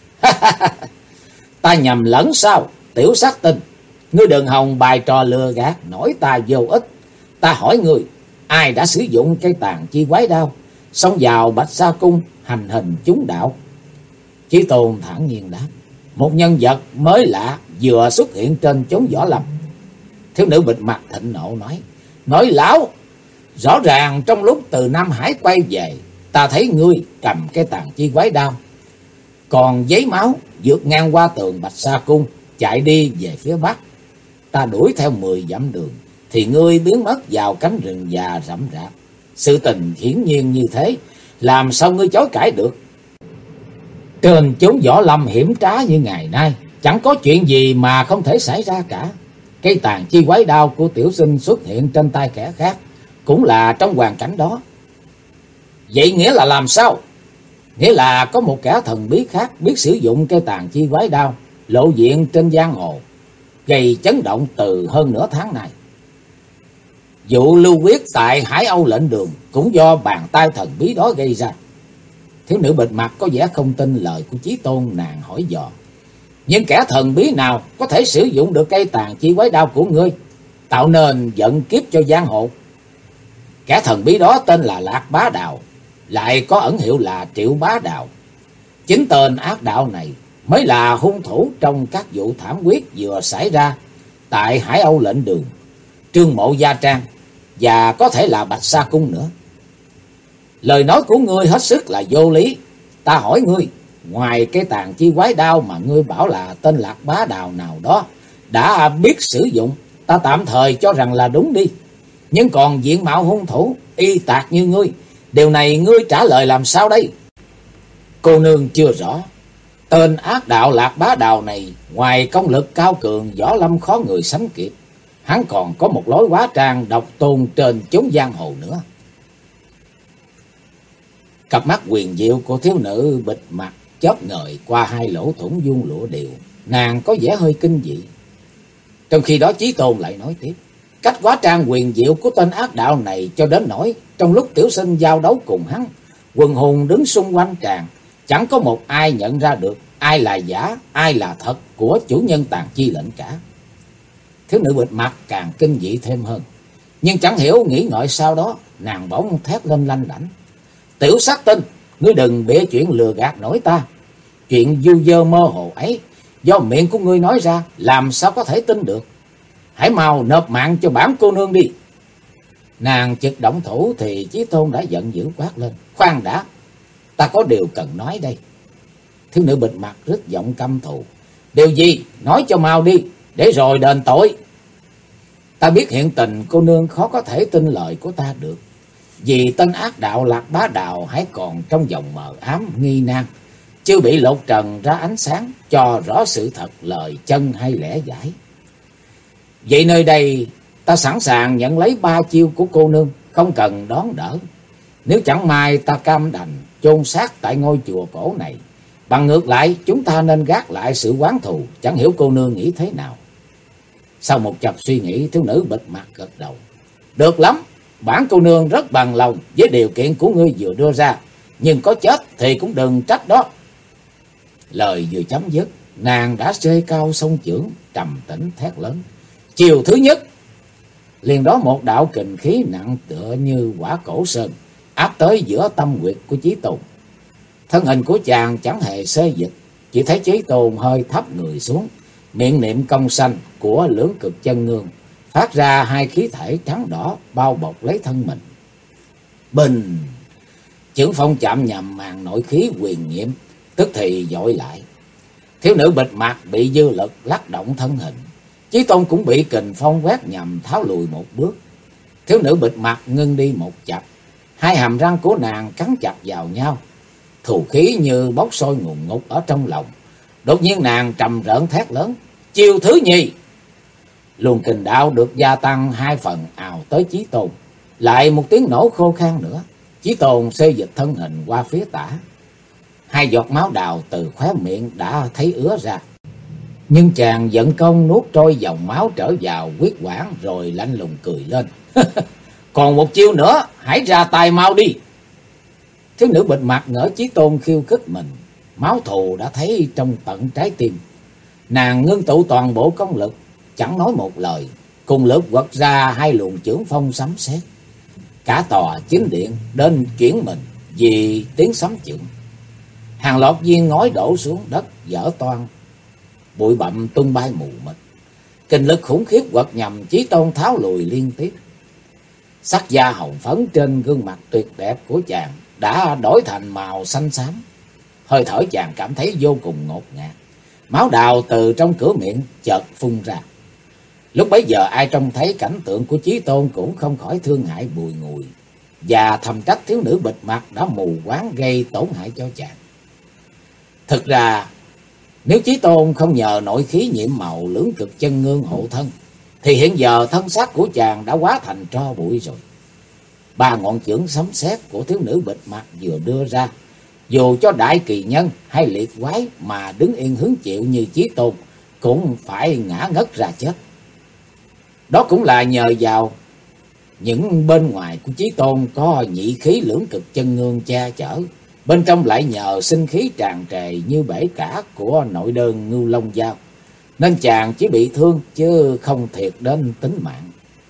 Speaker 1: Ta nhầm lẫn sao? Tiểu sát tinh, ngươi đừng hòng bài trò lừa gạt nổi ta vô ích. Ta hỏi ngươi, ai đã sử dụng cây tàn chi quái đao xông vào Bạch Sa Cung hành hình chúng đạo? Chí Tôn thản nhiên đáp. Một nhân vật mới lạ vừa xuất hiện trên chốn võ lâm. Thiếu nữ bịt mặt thịnh nộ nói. Nói láo, rõ ràng trong lúc từ Nam Hải quay về, ta thấy ngươi cầm cái tàn chi quái đao, còn giấy máu vượt ngang qua tường Bạch Sa Cung, chạy đi về phía bắc. Ta đuổi theo 10 dặm đường thì ngươi biến mất vào cánh rừng già rậm rạp. Sự tình hiển nhiên như thế, làm sao ngươi chối cãi được? Trên chốn võ lâm hiểm trá như ngày nay, chẳng có chuyện gì mà không thể xảy ra cả. Cây tàn chi quái đao của tiểu sinh xuất hiện trên tay kẻ khác cũng là trong hoàn cảnh đó. Vậy nghĩa là làm sao? Nghĩa là có một kẻ thần bí khác biết sử dụng cây tàn chi quái đao lộ diện trên giang hồ, gây chấn động từ hơn nửa tháng này. Vụ lưu huyết tại Hải Âu lệnh đường cũng do bàn tay thần bí đó gây ra. Thiếu nữ bịt mặt có vẻ không tin lời của Chí Tôn, nàng hỏi dò. Nhưng kẻ thần bí nào có thể sử dụng được cây tàn chi quái đao của ngươi, tạo nên vận kiếp cho giang hồ? Kẻ thần bí đó tên là Lạc Bá Đào, lại có ẩn hiệu là Triệu Bá Đào. Chính tên ác đạo này mới là hung thủ trong các vụ thảm quyết vừa xảy ra tại Hải Âu Lệnh Đường, Trương Mộ Gia Trang và có thể là Bạch Sa Cung nữa. Lời nói của ngươi hết sức là vô lý. Ta hỏi ngươi, ngoài cái tàn chi quái đao mà ngươi bảo là tên Lạc Bá Đào nào đó đã biết sử dụng, ta tạm thời cho rằng là đúng đi. Nhưng còn diện mạo hung thủ y tạc như ngươi, điều này ngươi trả lời làm sao đây? Cô nương chưa rõ. Tên ác đạo Lạc Bá Đào này, ngoài công lực cao cường, võ lâm khó người sánh kịp, hắn còn có một lối hóa trang độc tôn trên chốn giang hồ nữa. Cặp mắt huyền diệu của thiếu nữ bịt mặt chớp ngời qua hai lỗ thủng vuông lụa đều, nàng có vẻ hơi kinh dị. Trong khi đó Chí Tôn lại nói tiếp, cách hóa trang huyền diệu của tên ác đạo này cho đến nỗi trong lúc tiểu sinh giao đấu cùng hắn, quần hùng đứng xung quanh tràng, chẳng có một ai nhận ra được ai là giả, ai là thật của chủ nhân tàn chi lệnh cả. Thiếu nữ bịt mặt càng kinh dị thêm hơn, nhưng chẳng hiểu nghĩ ngợi sau đó, nàng bỗng thét lên lanh lảnh. Tiểu sát tinh, ngươi đừng bịa chuyện lừa gạt nổi ta. Chuyện du dơ mơ hồ ấy, do miệng của ngươi nói ra, làm sao có thể tin được. Hãy mau nộp mạng cho bản cô nương đi. Nàng chực động thủ thì Chí Tôn đã giận dữ quát lên. Khoan đã, ta có điều cần nói đây. Thiếu nữ bịt mặt rất giọng căm thù. Điều gì? Nói cho mau đi, để rồi đền tội. Ta biết hiện tình cô nương khó có thể tin lời của ta được, vì tên ác đạo Lạc Bá Đào hãy còn trong vòng mờ ám nghi nan, chưa bị lột trần ra ánh sáng cho rõ sự thật lời chân hay lẽ giải. Vậy nơi đây ta sẵn sàng nhận lấy 3 chiêu của cô nương, không cần đón đỡ. Nếu chẳng may ta cam đành chôn xác tại ngôi chùa cổ này, bằng ngược lại chúng ta nên gác lại sự oán thù. Chẳng hiểu cô nương nghĩ thế nào? Sau một chập suy nghĩ, thiếu nữ bịt mặt gật đầu. Được lắm, bản cô nương rất bằng lòng với điều kiện của ngươi vừa đưa ra, nhưng có chết thì cũng đừng trách đó. Lời vừa chấm dứt, nàng đã giơ cao song chưởng, trầm tĩnh thét lớn. Chiều thứ nhất. Liền đó một đạo kình khí nặng tựa như quả cổ sơn áp tới giữa tâm huyệt của Chí Tôn. Thân hình của chàng chẳng hề xê dịch, chỉ thấy Chí Tôn hơi thấp người xuống, miệng niệm công sanh của Lưỡng Cực Chân Ngương, phát ra hai khí thể trắng đỏ bao bọc lấy thân mình. Bình! Chưởng phong chạm nhằm màn nội khí huyền nhiệm, tức thì dội lại. Thiếu nữ bịt mặt bị dư lực lắc động thân hình, Chí Tôn cũng bị kình phong quét nhằm tháo lùi một bước. Thiếu nữ bịt mặt ngưng đi một chập, hai hàm răng của nàng cắn chặt vào nhau, thù khí như bốc sôi ngùn ngụt ở trong lòng. Đột nhiên nàng trầm rợn thét lớn. Chiêu thứ nhì! Luồng kình đạo được gia tăng 2 phần ào tới Chí Tôn. Lại một tiếng nổ khô khan nữa. Chí Tôn xê dịch thân hình qua phía tả. 2 giọt máu đào từ khóe miệng đã thấy ứa ra. Nhưng chàng vận công nuốt trôi dòng máu trở vào huyết quản, rồi lạnh lùng cười lên. Còn một chiêu nữa, hãy ra tay mau đi. Thiếu nữ bịt mặt ngỡ Chí Tôn khiêu khích mình, máu thù đã thấy trong tận trái tim. Nàng ngưng tụ toàn bộ công lực, chẳng nói một lời, cùng lúc quật ra 2 luồng chưởng phong sấm sét. Cả tòa chính điện đến chuyển mình vì tiếng sấm chưởng. Hàng loạt viên ngói đổ xuống đất vỡ toang, bụi bặm tung bay mù mịt. Kinh lực khủng khiếp quật nhằm Chí Tôn tháo lùi liên tiếp. Sắc da hồng phấn trên gương mặt tuyệt đẹp của chàng đã đổi thành màu xanh xám. Hơi thở chàng cảm thấy vô cùng ngột ngạt. Máu đào từ trong cửa miệng chợt phun ra. Lúc bấy giờ ai trông thấy cảnh tượng của Chí Tôn cũng không khỏi thương hại bùi ngùi, và thầm trách thiếu nữ bịt mặt đã mù quáng gây tổn hại cho chàng. Thực ra nếu Chí Tôn không nhờ nội khí nhiễm màu Lưỡng Cực Chân Ngương hộ thân, thì hiện giờ thân xác của chàng đã hóa thành tro bụi rồi. 3 ngọn chưởng sấm sét của thiếu nữ bịt mặt vừa đưa ra, dù cho đại kỳ nhân hay liệt quái mà đứng yên hứng chịu như Chí Tôn cũng phải ngã ngất ra chết. Đó cũng là nhờ vào những bên ngoài của Chí Tôn có nhị khí Lưỡng Cực Chân Ngương che chở, bên trong lại nhờ sinh khí tràn trề như bể cả của nội đơn Ngưu Long Giao, nên chàng chỉ bị thương chứ không thiệt đến tính mạng.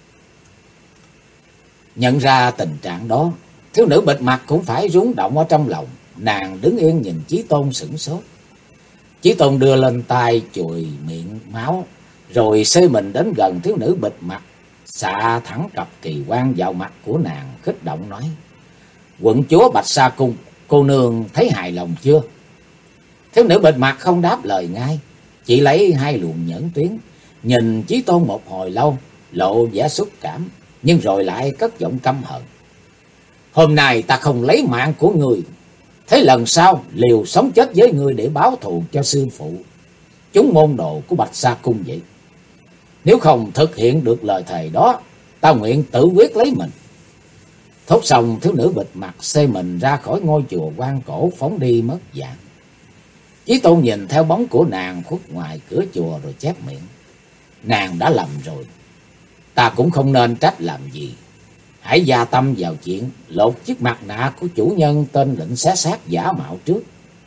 Speaker 1: Nhận ra tình trạng đó, thiếu nữ bịt mặt cũng phải rúng động ở trong lòng. Nàng đứng yên nhìn Chí Tôn sửng sốt. Chí Tôn đưa lên tay chùi miệng máu, rồi xơi mình đến gần thiếu nữ bịt mặt, xạ thẳng cặp kỳ quan vào mặt của nàng, khích động nói: "Quận chúa Bạch Sa Cung, cô nương thấy hài lòng chưa?" Thiếu nữ bịt mặt không đáp lời ngay, chỉ lấy hai luồng nhẫn tuyến nhìn Chí Tôn một hồi lâu, lộ vẻ xúc cảm, nhưng rồi lại cất giọng căm hận: "Hôm nay ta không lấy mạng của người, thế lần sau liều sống chết với người để báo thù cho sư phụ, chúng môn đồ của Bạch Sa Cung vậy. Nếu không thực hiện được lời thề đó, ta nguyện tự quyết lấy mình." Thốt xong, thiếu nữ bịt mặt xê mình ra khỏi ngôi chùa Quan Cổ, phóng đi mất dạng. Chí Tôn nhìn theo bóng của nàng khuất ngoài cửa chùa rồi chép miệng: "Nàng đã lầm rồi, ta cũng không nên trách làm gì. Hãy gia tâm vào chuyện lột chiếc mặt nạ của chủ nhân tên Lệnh Xé Xác giả mạo trước,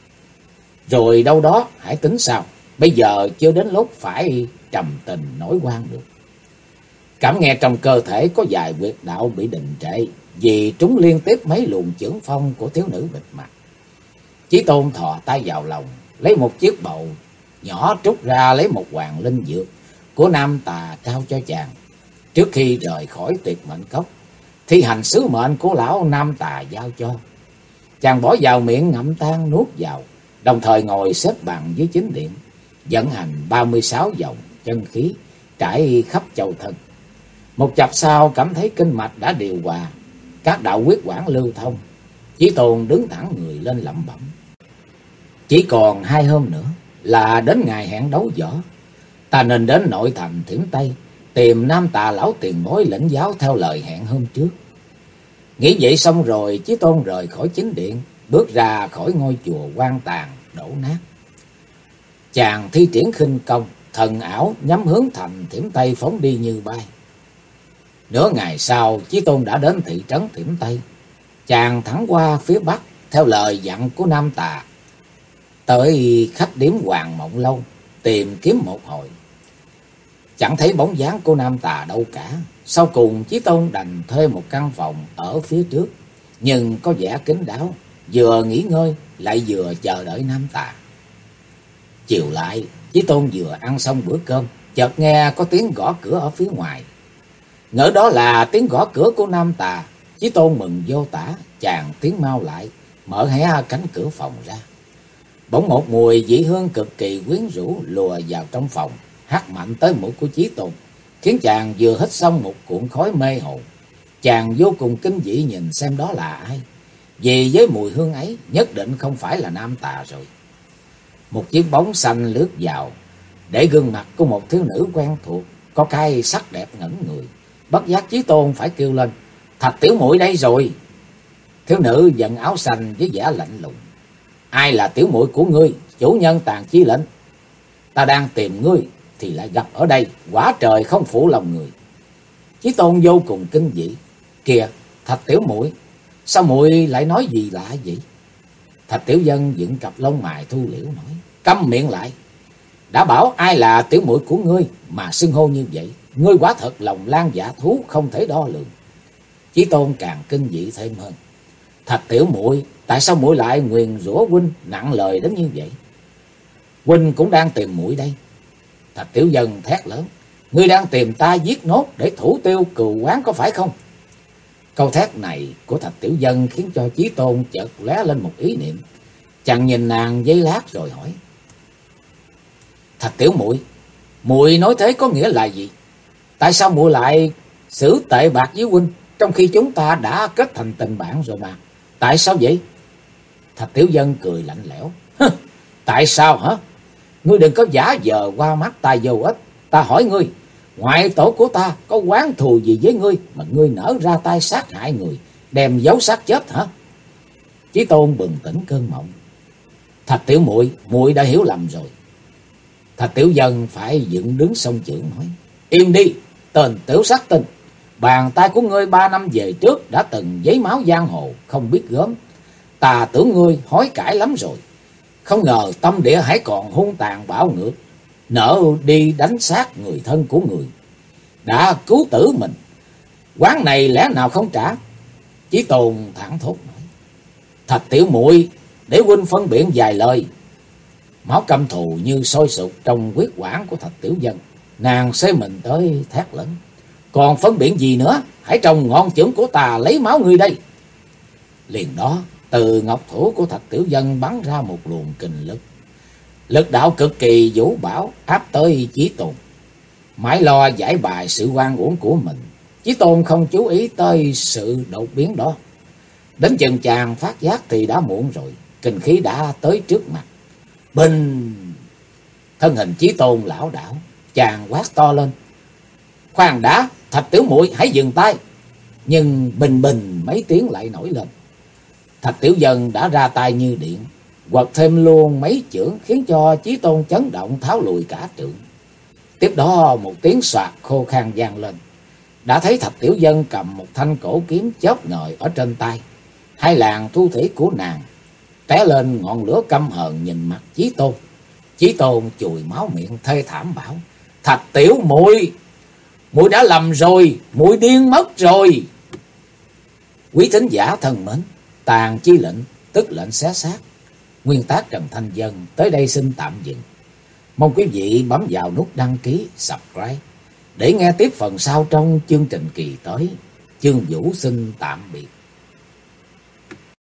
Speaker 1: rồi đâu đó hãy tính sau. Bây giờ chưa đến lúc phải trầm tình nổi oan được." Cảm nghe trong cơ thể có vài huyệt đạo bị đình trệ vì trúng liên tiếp mấy luồng chưởng phong của thiếu nữ bịt mặt. Chí Tôn thò tay vào lòng, lấy một chiếc bầu nhỏ trút ra lấy một hoàng linh dược của Nam Tà trao cho chàng. Trước khi rời khỏi Tuyệt Mệnh Cốc, thi hành sứ mệnh của lão Nam Tà giao cho, chàng bỏ vào miệng ngậm tan nuốt vào, đồng thời ngồi xếp bằng dưới chính điện, vận hành 36 vòng chân khí trải khắp châu thân. Một chập sau cảm thấy kinh mạch đã điều hòa, các đạo huyết quản lưu thông. Chí Tôn đứng thẳng người lên lẩm bẩm: "Chỉ còn 2 hôm nữa là đến ngày hẹn đấu võ. Ta nên đến nội thành Thiểm Tây tìm Nam Tà lão tiền bối lĩnh giáo theo lời hẹn hôm trước." Nghĩ vậy xong rồi, Chí Tôn rời khỏi chính điện, bước ra khỏi ngôi chùa hoang tàn đổ nát. Chàng thi triển khinh công, thần ảo nhắm hướng thành Thiểm Tây phóng đi như bay. Nửa ngày sau, Chí Tôn đã đến thị trấn Thiểm Tây. Chàng thẳng qua phía bắc theo lời dặn của Nam Tà, tới khách điếm Hoàng Mộng Lâu tìm kiếm một hồi, chẳng thấy bóng dáng của Nam Tà đâu cả. Sau cùng Chí Tôn đành thuê một căn phòng ở phía trước, nhưng có vẻ kín đáo, vừa nghỉ ngơi lại vừa chờ đợi Nam Tà. Chiều lại, Chí Tôn vừa ăn xong bữa cơm, chợt nghe có tiếng gõ cửa ở phía ngoài. Ngỡ đó là tiếng gõ cửa của Nam Tà, Chí Tôn mừng vô tả, chàng tiến mau lại, mở hé cánh cửa phòng ra. Bỗng một mùi dị hương cực kỳ quyến rũ lùa vào trong phòng, hắt mạnh tới mũi của Chí Tôn, khiến chàng vừa hít xong một cuộn khói mê hồn. Chàng vô cùng kinh dị nhìn xem đó là ai, vì với mùi hương ấy nhất định không phải là Nam Tà rồi. Một chiếc bóng xanh lướt vào, để gương mặt của một thiếu nữ quen thuộc, có cái sắc đẹp ngẩn người. Bất giác Chí Tôn phải kêu lên: "Thạch tiểu muội đây rồi." Thiếu nữ giận áo xanh với vẻ lạnh lùng: "Ai là tiểu muội của ngươi, chủ nhân Tàn Chi Lệnh? Ta đang tìm ngươi thì lại gặp ở đây, quả trời không phụ lòng người." Chí Tôn vô cùng kinh dị: "Kìa, Thạch tiểu muội, sao muội lại nói gì lạ vậy?" Thạch Tiểu Dân dựng cặp lông mày thu liễu nói: "Câm miệng lại, đã bảo ai là tiểu muội của ngươi mà xưng hô như vậy, ngươi quả thật lòng lan dạ thú không thể đo lường." Chí Tôn càng kinh dị thêm hơn: "Thạch tiểu muội, tại sao muội lại nguyền rủa huynh nặng lời đến như vậy?" "Huynh cũng đang tìm muội đây." Thạch Tiểu Dân thét lớn: "Ngươi đang tìm ta giết nốt để thủ tiêu cừu oán có phải không?" Câu thét này của Thạch Tiểu Dân khiến cho Chí Tôn chợt lóe lên một ý niệm. Chàng nhìn nàng giây lát rồi hỏi: "Thạch tiểu muội, muội nói thế có nghĩa là gì? Tại sao muội lại xử tệ bạc với huynh, trong khi chúng ta đã kết thành tình bạn rồi mà? Tại sao vậy?" Thạch Tiểu Dân cười lạnh lẽo: "Tại sao hả? Ngươi đừng có giả vờ qua mắt ta vô ích. Ta hỏi ngươi, ngoại tổ của ta có oán thù gì với ngươi mà ngươi nỡ ra tay sát hại người, đem giấu xác chết hả?" Chí Tôn bừng tỉnh cơn mộng: "Thạch tiểu muội, muội đã hiểu lầm rồi." Thạch Tiểu Dân phải dựng đứng song chưởng nói: "Im đi, tên tiểu sát tinh! Bàn tay của ngươi 3 năm về trước đã từng giấy máu giang hồ, không biết gớm. Ta tưởng ngươi hối cải lắm rồi. Không ngờ tâm địa hãy còn hung tàn bạo ngược, nỡ đi đánh xác người thân của người. Đã cứu tử mình, quán này lẽ nào không trả? Chí Tôn thẳng thốt nói. Thạch tiểu muội, để huynh phân biện vài lời. Máu căm thù như sôi sục trong huyết quản của Thạch Tiểu Dân. Nàng xế mình tới thét lớn. Còn phân biện gì nữa? Hãy trồng ngọn chưởng của ta lấy máu ngươi đây. Liền đó, từ ngọc thủ của Thạch Tiểu Dân bắn ra một luồng kình lực. Lực đạo cực kỳ vũ bão áp tới Chí Tôn. Mãi lo giải bài sự oan uổng của mình, Chí Tôn không chú ý tới sự đột biến đó. Đến chừng chàng phát giác thì đã muộn rồi, kình khí đã tới trước mặt. Bình! Thân hình Chí Tôn lảo đảo, chàng quát to lên. Khoan đã, Thạch tiểu muội hãy dừng tay. Nhưng bình bình mấy tiếng lại nổi lên. Thạch Tiểu Dân đã ra tay như điện, quật thêm luôn mấy chưởng khiến cho Chí Tôn chấn động tháo lùi cả trượng. Tiếp đó một tiếng soạt khô khan vang lên. Đã thấy Thạch Tiểu Dân cầm một thanh cổ kiếm chớp ngời ở trên tay. Hai làn thu thủy của nàng té lên ngọn lửa căm hờn nhìn mặt Chí Tôn. Chí Tôn chùi máu miệng thê thảm bảo. Thạch tiểu muội, muội đã lầm rồi, muội điên mất rồi. Quý thính giả thân mến, Tàn Chi Lệnh tức lệnh xé xác, nguyên tác Trần Thanh Vân tới đây xin tạm dừng. Mong quý vị bấm vào nút đăng ký, subscribe để nghe tiếp phần sau trong chương trình kỳ tới. Chương Vũ xin tạm biệt.